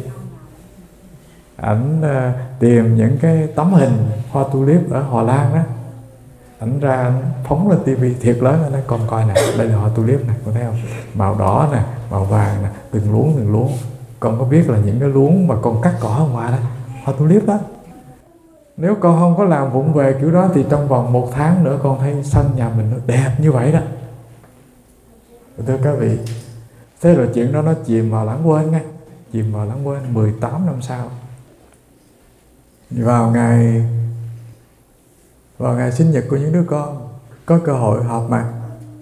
Ảnh uh, tìm những cái tấm hình hoa tulip ở Hà Lan đó. Ảnh ra ảnh phóng lên tivi thiệt lớn, anh nói con coi nè, đây là hoa tulip nè, con thấy không? Màu đỏ nè, màu vàng nè, từng luống từng luống. Con có biết là những cái luống mà con cắt cỏ ở ngoài đó, hoa tulip đó. Nếu con không có làm vụng về kiểu đó thì trong vòng một tháng nữa con thấy sân nhà mình nó đẹp như vậy đó. Thưa các vị, thế rồi chuyện đó nó chìm vào lãng quên ngay. Chìm vào lãng quên mười tám năm sau. Vào ngày Vào ngày sinh nhật của những đứa con, có cơ hội họp mặt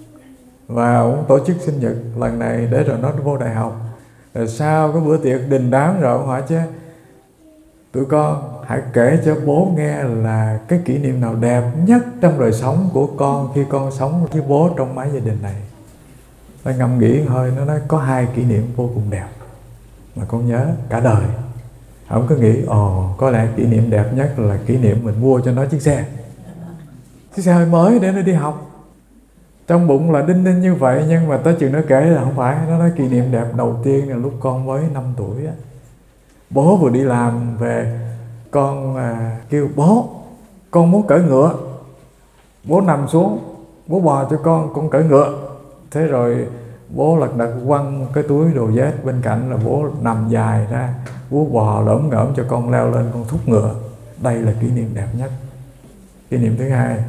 và ông tổ chức sinh nhật lần này để rồi nó vô đại học. Rồi sau cái bữa tiệc đình đám rồi ông hỏi chứ tụi con hãy kể cho bố nghe là cái kỷ niệm nào đẹp nhất trong đời sống của con khi con sống với bố trong mái gia đình này. Nó ngẫm nghĩ hơi, nó nói có hai kỷ niệm vô cùng đẹp mà con nhớ cả đời. Ông cứ nghĩ ồ có lẽ kỷ niệm đẹp nhất là kỷ niệm mình mua cho nó chiếc xe chiếc xe hơi mới để nó đi học. Trong bụng là đinh ninh như vậy, nhưng mà tới chừng nó kể là không phải. Nó nói kỷ niệm đẹp đầu tiên là lúc con mới năm tuổi á, bố vừa đi làm về, con à, kêu bố con muốn cưỡi ngựa. Bố nằm xuống, bố bò cho con con cưỡi ngựa. Thế rồi bố lật đật quăng cái túi đồ vét bên cạnh, là bố nằm dài ra, bố bò lởm ngởm cho con leo lên con thúc ngựa. Đây là kỷ niệm đẹp nhất. Kỷ niệm thứ hai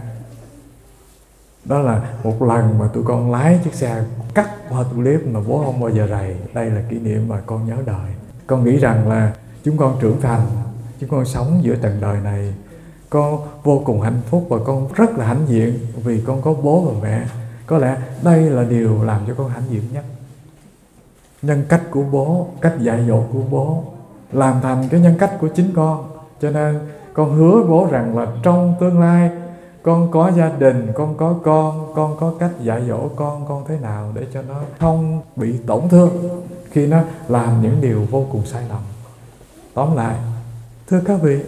đó là một lần mà tụi con lái chiếc xe cắt hoa tulip mà bố không bao giờ rầy. Đây là kỷ niệm mà con nhớ đời. Con nghĩ rằng là chúng con trưởng thành, chúng con sống giữa trần đời này, con vô cùng hạnh phúc và con rất là hãnh diện vì con có bố và mẹ. Có lẽ đây là điều làm cho con hãnh diện nhất. Nhân cách của bố, cách dạy dỗ của bố làm thành cái nhân cách của chính con. Cho nên con hứa bố rằng là trong tương lai con có gia đình, con có con, con có cách dạy dỗ con, con thế nào để cho nó không bị tổn thương khi nó làm những điều vô cùng sai lầm. Tóm lại, thưa các vị,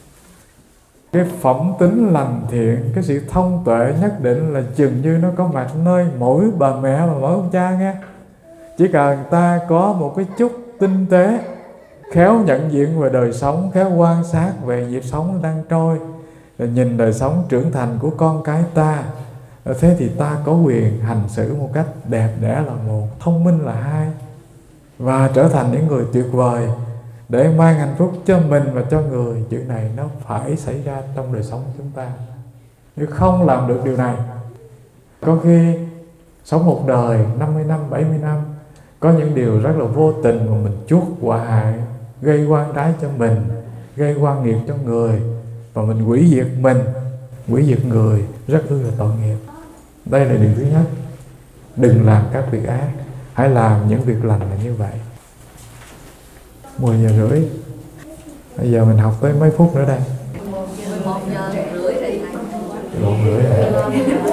cái phẩm tính lành thiện, cái sự thông tuệ nhất định là chừng như nó có mặt nơi mỗi bà mẹ và mỗi ông cha nghe. Chỉ cần ta có một cái chút tinh tế, khéo nhận diện về đời sống, khéo quan sát về nhịp sống đang trôi, rồi nhìn đời sống trưởng thành của con cái ta, thế thì ta có quyền hành xử một cách đẹp đẽ là một, thông minh là hai, và trở thành những người tuyệt vời để mang hạnh phúc cho mình và cho người. Chuyện này nó phải xảy ra trong đời sống của chúng ta. Nếu không làm được điều này, có khi sống một đời năm mươi năm, bảy mươi năm, có những điều rất là vô tình mà mình chuốc họa hại, gây oan trái cho mình, gây oan nghiệp cho người, và mình hủy diệt mình, hủy diệt người, rất là tội nghiệp. Đây là điều thứ nhất. Đừng làm các việc ác, hãy làm những việc lành là như vậy. mười giờ rưỡi. Bây giờ mình học tới mấy phút nữa đây? một giờ rưỡi rồi. Một rưỡi rồi.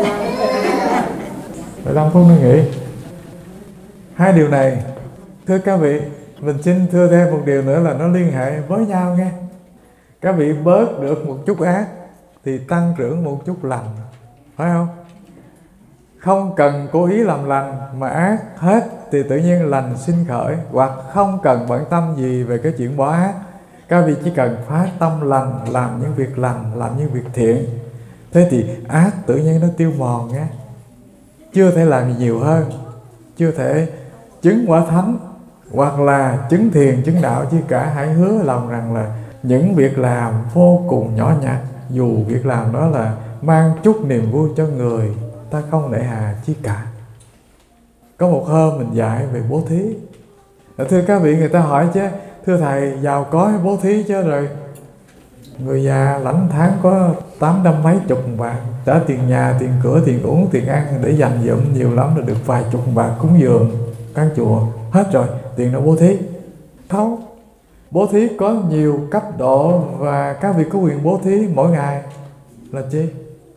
mười lăm phút nữa nghỉ. Hai điều này, thưa các vị, mình xin thưa thêm một điều nữa là nó liên hệ với nhau nghe. Các vị bớt được một chút ác thì tăng trưởng một chút lành, phải không? Không cần cố ý làm lành mà ác hết thì tự nhiên lành sinh khởi. Hoặc không cần bận tâm gì về cái chuyện bỏ ác, các vị chỉ cần phát tâm lành, làm những việc lành, làm những việc thiện, thế thì ác tự nhiên nó tiêu mòn nhé. Chưa thể làm nhiều hơn, chưa thể chứng quả thánh hoặc là chứng thiền, chứng đạo chi cả. Hãy hứa lòng rằng là những việc làm vô cùng nhỏ nhặt, dù việc làm đó là mang chút niềm vui cho người, ta không nể hà chi cả. Có một hôm mình dạy về bố thí. Thưa các vị, người ta hỏi chứ, thưa thầy, giàu có hay bố thí chứ, rồi người già lãnh tháng có tám trăm mấy chục bạc, trả tiền nhà, tiền cửa, tiền uống, tiền ăn để dành dụm nhiều lắm là được vài chục bạc cúng dường căn chùa, hết rồi, tiền đó bố thí. Không, bố thí có nhiều cấp độ và các vị có quyền bố thí mỗi ngày là chi?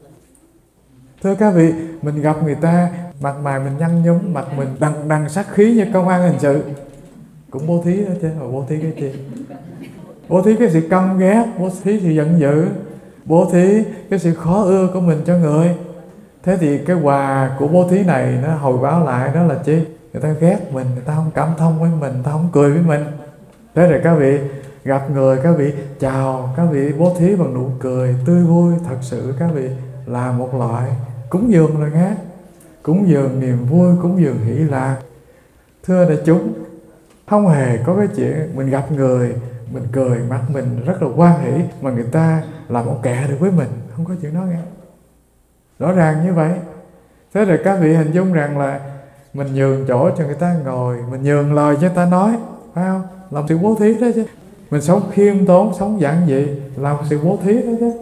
Thưa các vị, mình gặp người ta mặt mày mình nhăn nhúm, mặt mình đằng đằng sát khí như công an hình sự, cũng bố thí đó chứ. Mà bố thí cái chi? Bố thí cái sự căm ghét, bố thí sự giận dữ, bố thí cái sự khó ưa của mình cho người. Thế thì cái quà của bố thí này nó hồi báo lại đó là chi? Người ta ghét mình, người ta không cảm thông với mình, người ta không cười với mình. Thế rồi các vị gặp người, các vị chào, các vị bố thí bằng nụ cười tươi vui. Thật sự các vị là một loại cúng dường rồi nghe. Cúng dường niềm vui, cúng dường hỷ lạc. Thưa đại chúng, không hề có cái chuyện mình gặp người, mình cười, mặt mình rất là hoan hỷ mà người ta làm ổ kẹ được với mình. Không có chuyện đó nghe. Rõ ràng như vậy. Thế rồi các vị hình dung rằng là mình nhường chỗ cho người ta ngồi, mình nhường lời cho người ta nói, phải không? Làm sự bố thí đó chứ. Mình sống khiêm tốn, sống giản dị, làm sự bố thí đó chứ.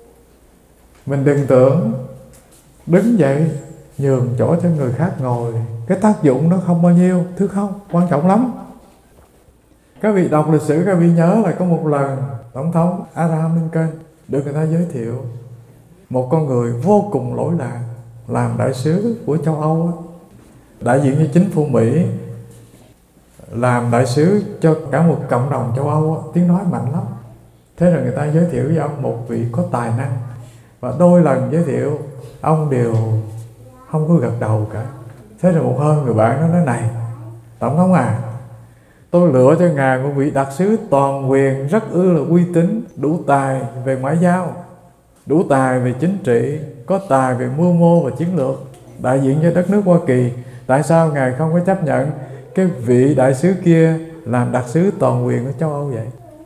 Mình đừng tưởng đứng dậy nhường chỗ cho người khác ngồi, cái tác dụng nó không bao nhiêu, thứ không, quan trọng lắm. Các vị đọc lịch sử, các vị nhớ là có một lần Tổng thống Abraham Lincoln được người ta giới thiệu một con người vô cùng lỗi lạc làm đại sứ của châu Âu đó, đại diện cho chính phủ Mỹ, làm đại sứ cho cả một cộng đồng châu Âu đó, tiếng nói mạnh lắm. Thế rồi người ta giới thiệu với ông một vị có tài năng, và đôi lần giới thiệu ông đều không có gật đầu cả. Thế rồi một hôm người bạn nó nói, này Tổng thống à, tôi lựa cho ngài một vị đặc sứ toàn quyền rất ư là uy tín, đủ tài về ngoại giao, đủ tài về chính trị, có tài về mưu mô và chiến lược, đại diện cho đất nước Hoa Kỳ. Tại sao ngài không có chấp nhận cái vị đại sứ kia làm đặc sứ toàn quyền ở châu Âu vậy?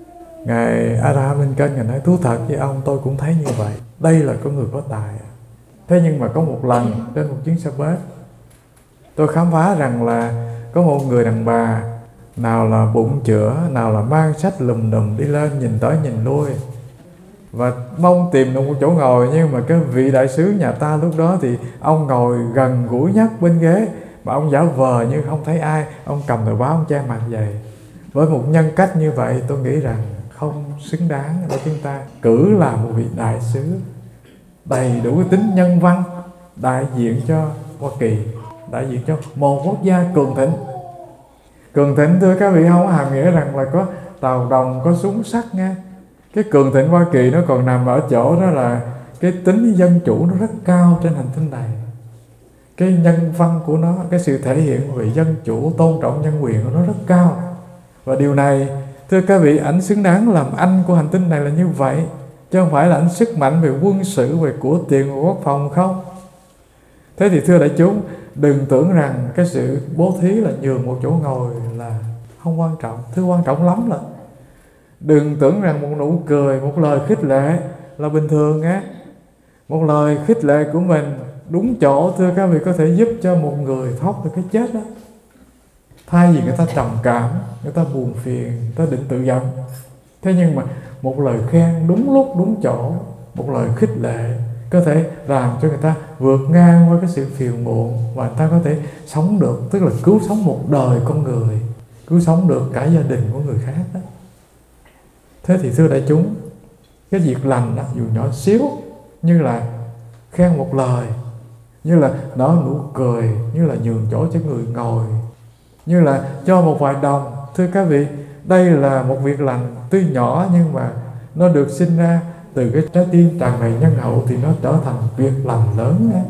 Ngài Abraham Lincoln ngài nói, thú thật với ông, tôi cũng thấy như vậy. Đây là con người có tài. Thế nhưng mà có một lần trên một chuyến xe bus, tôi khám phá rằng là có một người đàn bà, nào là bụng chữa, nào là mang sách lùm đùm đi lên nhìn tới nhìn lui và mong tìm được một chỗ ngồi. Nhưng mà cái vị đại sứ nhà ta lúc đó thì ông ngồi gần gũi nhất bên ghế, mà ông giả vờ như không thấy ai, ông cầm tờ báo, ông che mặt vậy. Với một nhân cách như vậy, tôi nghĩ rằng không xứng đáng để chúng ta cử làm một vị đại sứ đầy đủ tính nhân văn, đại diện cho Hoa Kỳ, đại diện cho một quốc gia cường thịnh. Cường thịnh thưa các vị không hàm nghĩa rằng là có tàu đồng, có súng sắt nha. Cái cường thịnh Hoa Kỳ nó còn nằm ở chỗ đó là cái tính dân chủ nó rất cao trên hành tinh này. Cái nhân văn của nó, cái sự thể hiện về dân chủ, tôn trọng nhân quyền của nó rất cao. Và điều này, thưa các vị, ảnh xứng đáng làm anh của hành tinh này là như vậy, chứ không phải là ảnh sức mạnh về quân sự, về của tiền, của quốc phòng không. Thế thì thưa đại chúng, đừng tưởng rằng cái sự bố thí là nhường một chỗ ngồi là không quan trọng. Thứ quan trọng lắm là đừng tưởng rằng một nụ cười, một lời khích lệ là bình thường á. Một lời khích lệ của mình đúng chỗ, thưa các vị, có thể giúp cho một người thoát được cái chết đó. Thay vì người ta trầm cảm, người ta buồn phiền, người ta định tự giận. Thế nhưng mà một lời khen đúng lúc đúng chỗ, một lời khích lệ có thể làm cho người ta vượt ngang qua cái sự phiền muộn và người ta có thể sống được, tức là cứu sống một đời con người, cứu sống được cả gia đình của người khác đó. Thế thì thưa đại chúng, cái việc lành đó, dù nhỏ xíu, như là khen một lời, như là nở nụ cười, như là nhường chỗ cho người ngồi, như là cho một vài đồng, thưa các vị, đây là một việc lành tuy nhỏ nhưng mà nó được sinh ra từ cái trái tim tràn đầy nhân hậu thì nó trở thành việc làm lớn đó.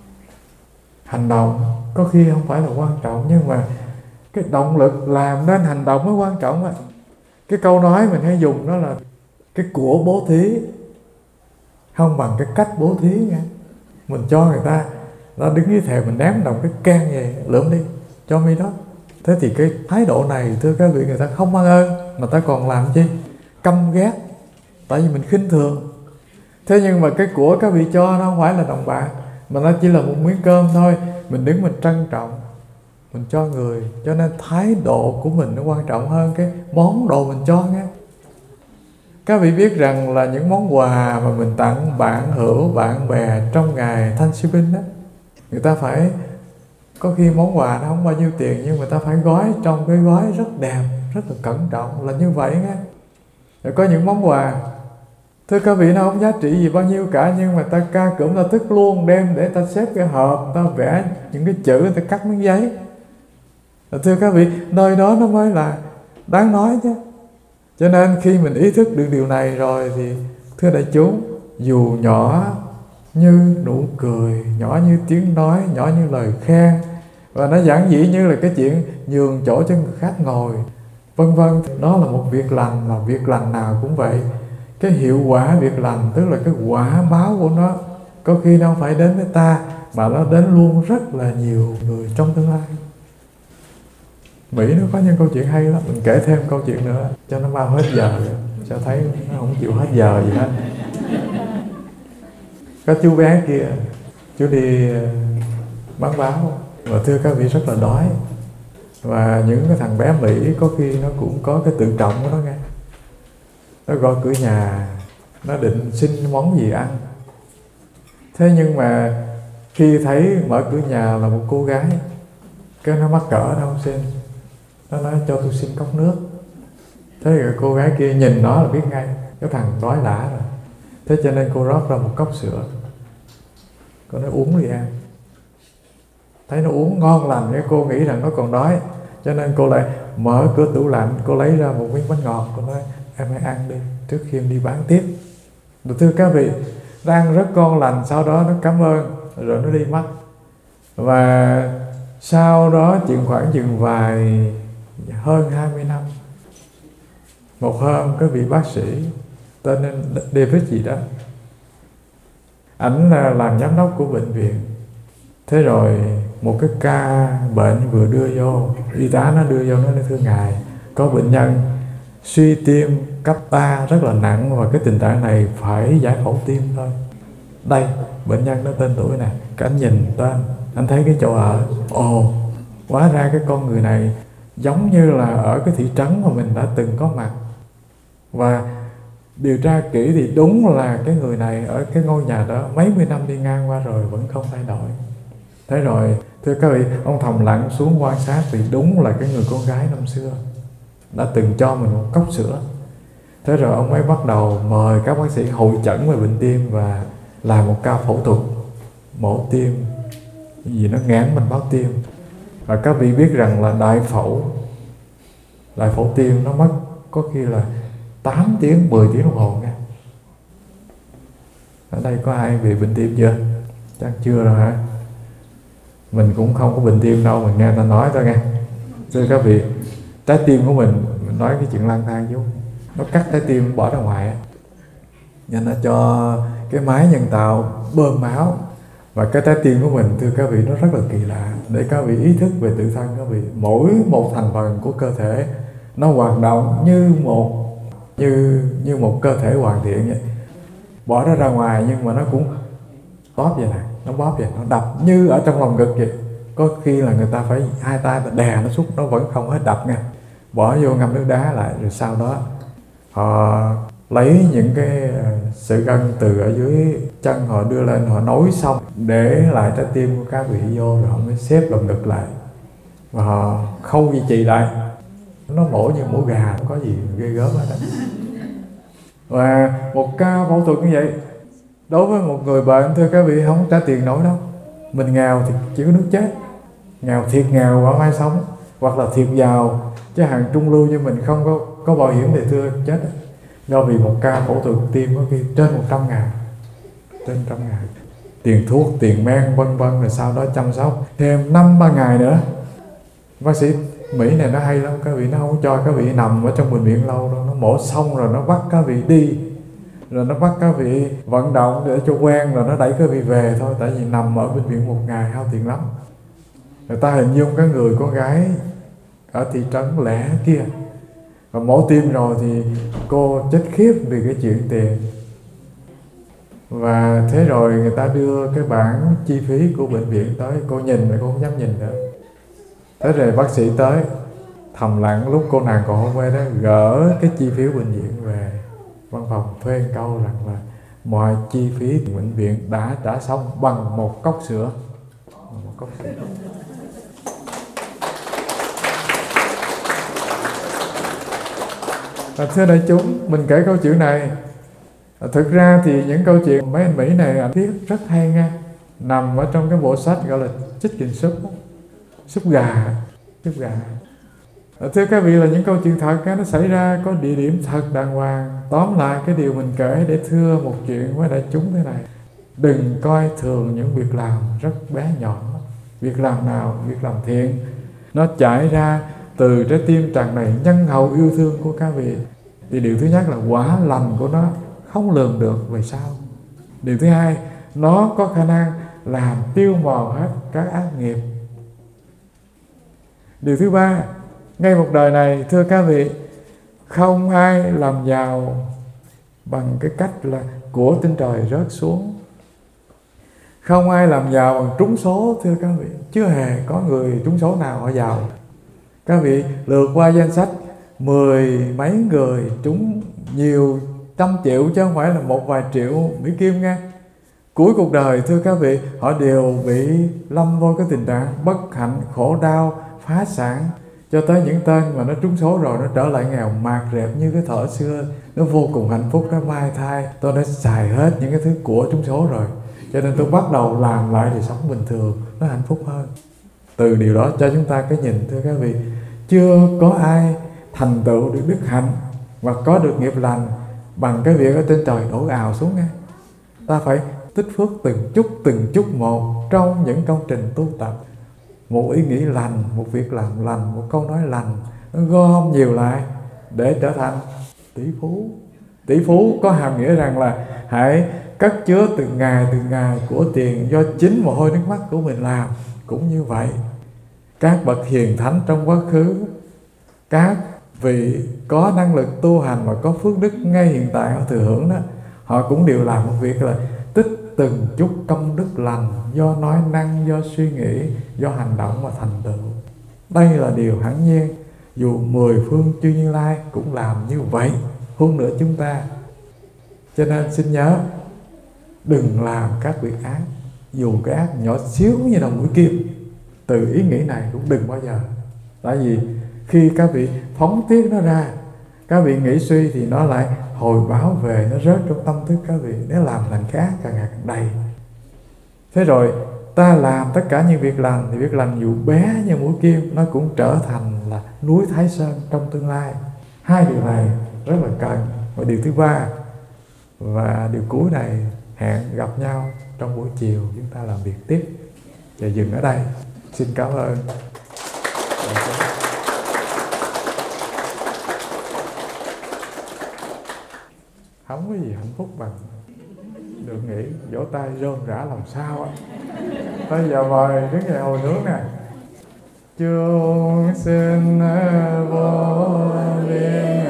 Hành động có khi không phải là quan trọng, nhưng mà cái động lực làm nên hành động mới quan trọng á. Cái câu nói mình hay dùng đó là cái của bố thí không bằng cái cách bố thí nha. Mình cho người ta, nó đứng dưới thềm mình ném đồng cái can về, lượm đi, cho mi đó. Thế thì cái thái độ này, thưa các vị, người ta không mang ơn mà ta còn làm chi? căm ghét, tại vì mình khinh thường. Thế nhưng mà cái của các vị cho nó không phải là đồng bạc, mà nó chỉ là một miếng cơm thôi. Mình đứng mình trân trọng, mình cho người. Cho nên thái độ của mình nó quan trọng hơn cái món đồ mình cho nghe. Các vị biết rằng là những món quà mà mình tặng bạn hữu, bạn bè trong ngày Thanksgiving đó, người ta phải, có khi món quà nó không bao nhiêu tiền, nhưng người ta phải gói trong cái gói rất đẹp, rất là cẩn trọng, là như vậy nghe. Rồi có những món quà, thưa các vị, nó không giá trị gì bao nhiêu cả, nhưng mà ta ca cụm, ta thức luôn đem để ta xếp cái hộp, ta vẽ những cái chữ, ta cắt miếng giấy. Rồi thưa các vị, nơi đó nó mới là đáng nói chứ. Cho nên khi mình ý thức được điều này rồi thì thưa đại chúng, dù nhỏ như nụ cười, nhỏ như tiếng nói, nhỏ như lời khen, và nó giản dĩ như là cái chuyện nhường chỗ cho người khác ngồi, vân vân, đó là một việc lành, mà việc lành nào cũng vậy. Cái hiệu quả việc lành, tức là cái quả báo của nó, có khi nó không phải đến với ta, mà nó đến luôn rất là nhiều người trong tương lai. Mỹ nó có những câu chuyện hay lắm, mình kể thêm câu chuyện nữa cho nó mau hết giờ, cho thấy nó không chịu hết giờ gì hết. Có chú bé kia, chú đi bán báo, và thưa các vị rất là đói. Và những cái thằng bé Mỹ có khi nó cũng có cái tự trọng của nó nghe. Nó gọi cửa nhà, nó định xin món gì ăn. Thế nhưng mà khi thấy mở cửa nhà là một cô gái, cái nó mắc cỡ, nó không xin. Nó nói cho tôi xin cốc nước. Thế rồi cô gái kia nhìn nó là biết ngay, cái thằng đói lả rồi. Thế cho nên cô rót ra một cốc sữa, cô nói uống đi em. Thấy nó uống ngon lành, cái cô nghĩ rằng nó còn đói, cho nên cô lại mở cửa tủ lạnh, cô lấy ra một miếng bánh ngọt, cô nói em hãy ăn đi trước khi em đi bán tiếp. Rồi thưa các vị, đang rất ngon lành, sau đó nó cảm ơn rồi nó đi mất. Và sau đó chuyện khoảng chừng vài hơn hai mươi năm, một hôm có vị bác sĩ tên David gì đó, ảnh là làm giám đốc của bệnh viện. Thế rồi một cái ca bệnh vừa đưa vô, y tá nó đưa vô, nó nói thưa ngài, có bệnh nhân suy tim cấp ba rất là nặng, và cái tình trạng này phải giải phẫu tim thôi. Đây, bệnh nhân đó tên tuổi nè. Cái anh nhìn tên, anh thấy cái chỗ ở, ồ, hóa ra cái con người này giống như là ở cái thị trấn mà mình đã từng có mặt. Và điều tra kỹ thì đúng là cái người này ở cái ngôi nhà đó mấy mươi năm đi ngang qua rồi vẫn không thay đổi. Thế rồi, thưa các vị, ông thầm lặng xuống quan sát thì đúng là cái người con gái năm xưa đã từng cho mình một cốc sữa. Thế rồi ông mới bắt đầu mời các bác sĩ hội chẩn về bệnh tim và làm một ca phẫu thuật mổ tim, vì nó ngán mình báo tim. Và các vị biết rằng là đại phẫu đại phẫu tim nó mất có khi là tám tiếng, mười tiếng đồng hồ nha. Ở đây có ai bị bệnh tim chưa? Chắc chưa rồi hả? Mình cũng không có bệnh tim đâu, mình nghe ta nói thôi nghe. Thưa các vị, trái tim của mình, mình nói cái chuyện lang thang chứ, nó cắt trái tim bỏ ra ngoài á, nên nó cho cái máy nhân tạo bơm máu. Và cái trái tim của mình, thưa các vị, nó rất là kỳ lạ. Để các vị ý thức về tự thân các vị, mỗi một thành phần của cơ thể nó hoạt động như một như như một cơ thể hoàn thiện vậy. Bỏ nó ra ngoài nhưng mà nó cũng bóp vậy nè, nó bóp vậy, nó đập như ở trong lòng ngực vậy. Có khi là người ta phải hai tay ta đè nó xuống, nó vẫn không hết đập nha. Bỏ vô ngâm nước đá lại, rồi sau đó họ lấy những cái sợi gân từ ở dưới chân họ đưa lên, họ nối xong để lại trái tim của các vị vô, rồi họ mới xếp lồng ngực lại và họ khâu duy trì lại. Nó mổ như mổ gà, không có gì ghê gớm hết đó. Và một ca phẫu thuật như vậy đối với một người bệnh, thưa các vị, không trả tiền nổi đâu. Mình nghèo thì chỉ có nước chết, nghèo thiệt nghèo không ai sống, hoặc là thiệt giàu chứ hàng trung lưu như mình không có có bảo hiểm thì thưa chết. Do vì một ca phẫu thuật tim có khi trên một trăm ngàn, trên trăm ngàn, tiền thuốc, tiền men, vân vân, rồi sau đó chăm sóc thêm năm ba ngày nữa. Bác sĩ Mỹ này nó hay lắm các vị, nó không cho các vị nằm ở trong bệnh viện lâu đâu. Nó mổ xong rồi nó bắt các vị đi, rồi nó bắt các vị vận động để cho quen, rồi nó đẩy các vị về thôi. Tại vì nằm ở bệnh viện một ngày hao tiền lắm. Người ta hình dung cái người con gái ở thị trấn lẻ kia, Và mổ tim rồi thì cô chết khiếp vì cái chuyện tiền. Và thế rồi người ta đưa cái bảng chi phí của bệnh viện tới, cô nhìn mà cô không dám nhìn nữa. Thế rồi bác sĩ tới, thầm lặng lúc cô nàng còn hôn mê đó, gỡ cái chi phí bệnh viện về văn phòng, phê câu rằng là mọi chi phí bệnh viện đã trả xong bằng một cốc sữa. Một cốc sữa. À, thưa đại chúng, mình kể câu chuyện này. À, thực ra thì những câu chuyện mấy anh Mỹ này anh viết rất hay nha, nằm ở trong cái bộ sách gọi là Chicken Soup, súp gà, súp gà. À, thưa các vị, là những câu chuyện thật, nó xảy ra có địa điểm thật đàng hoàng. Tóm lại cái điều mình kể để thưa một chuyện với đại chúng thế này: đừng coi thường những việc làm rất bé nhỏ. Việc làm nào, việc làm thiện, nó chảy ra từ trái tim tràn đầy nhân hậu yêu thương của các vị. Thì điều thứ nhất là quả lành của nó không lường được về sau. Điều thứ hai, nó có khả năng làm tiêu mòn hết các ác nghiệp. Điều thứ ba, ngay một đời này, thưa các vị, không ai làm giàu bằng cái cách là của trên trời rớt xuống. Không ai làm giàu bằng trúng số, thưa các vị. Chưa hề có người trúng số nào họ giàu. Các vị lượt qua danh sách mười mấy người trúng nhiều trăm triệu, chứ không phải là một vài triệu Mỹ Kim nha. Cuối cuộc đời, thưa các vị, họ đều bị lâm vô cái tình trạng bất hạnh, khổ đau, phá sản. Cho tới những tên mà nó trúng số rồi, nó trở lại nghèo mạt rệp như cái thợ xưa. Nó vô cùng hạnh phúc, nó mai thai. Tôi đã xài hết những cái thứ của trúng số rồi, cho nên tôi bắt đầu làm lại thì sống bình thường, nó hạnh phúc hơn. Từ điều đó cho chúng ta cái nhìn, thưa các vị, chưa có ai thành tựu được đức hạnh và có được nghiệp lành bằng cái việc ở trên trời đổ ào xuống nghe. Ta phải tích phước từng chút từng chút một trong những công trình tu tập. Một ý nghĩ lành, một việc làm lành, một câu nói lành, nó gom nhiều lại để trở thành tỷ phú. Tỷ phú có hàm nghĩa rằng là hãy cất chứa từng ngày từng ngày của tiền do chính mồ hôi nước mắt của mình làm. Cũng như vậy, các bậc hiền thánh trong quá khứ, các vị có năng lực tu hành và có phước đức ngay hiện tại họ thừa hưởng đó, họ cũng đều làm một việc là tích từng chút công đức lành do nói năng, do suy nghĩ, do hành động và thành tựu. Đây là điều hẳn nhiên, dù mười phương chư Như Lai cũng làm như vậy, hơn nữa chúng ta. Cho nên xin nhớ, đừng làm các việc ác, dù cái ác nhỏ xíu như đầu mũi kim. Từ ý nghĩ này cũng đừng bao giờ. Tại vì khi các vị phóng tiết nó ra, các vị nghĩ suy thì nó lại hồi báo về, nó rớt trong tâm thức các vị, nếu làm lành khác càng ngày càng đầy. Thế rồi ta làm tất cả những việc lành, thì việc lành dù bé như mũi kim, nó cũng trở thành là núi Thái Sơn trong tương lai. Hai điều này rất là cần. Và điều thứ ba và điều cuối này, hẹn gặp nhau trong buổi chiều chúng ta làm việc tiếp. Và dừng ở đây. Xin cảm ơn. Không có gì hạnh phúc bằng được nghĩ vỗ tay rôm rã làm sao á. Bây giờ mời đứng dậy hồi hướng nè. Chúng sinh vô biên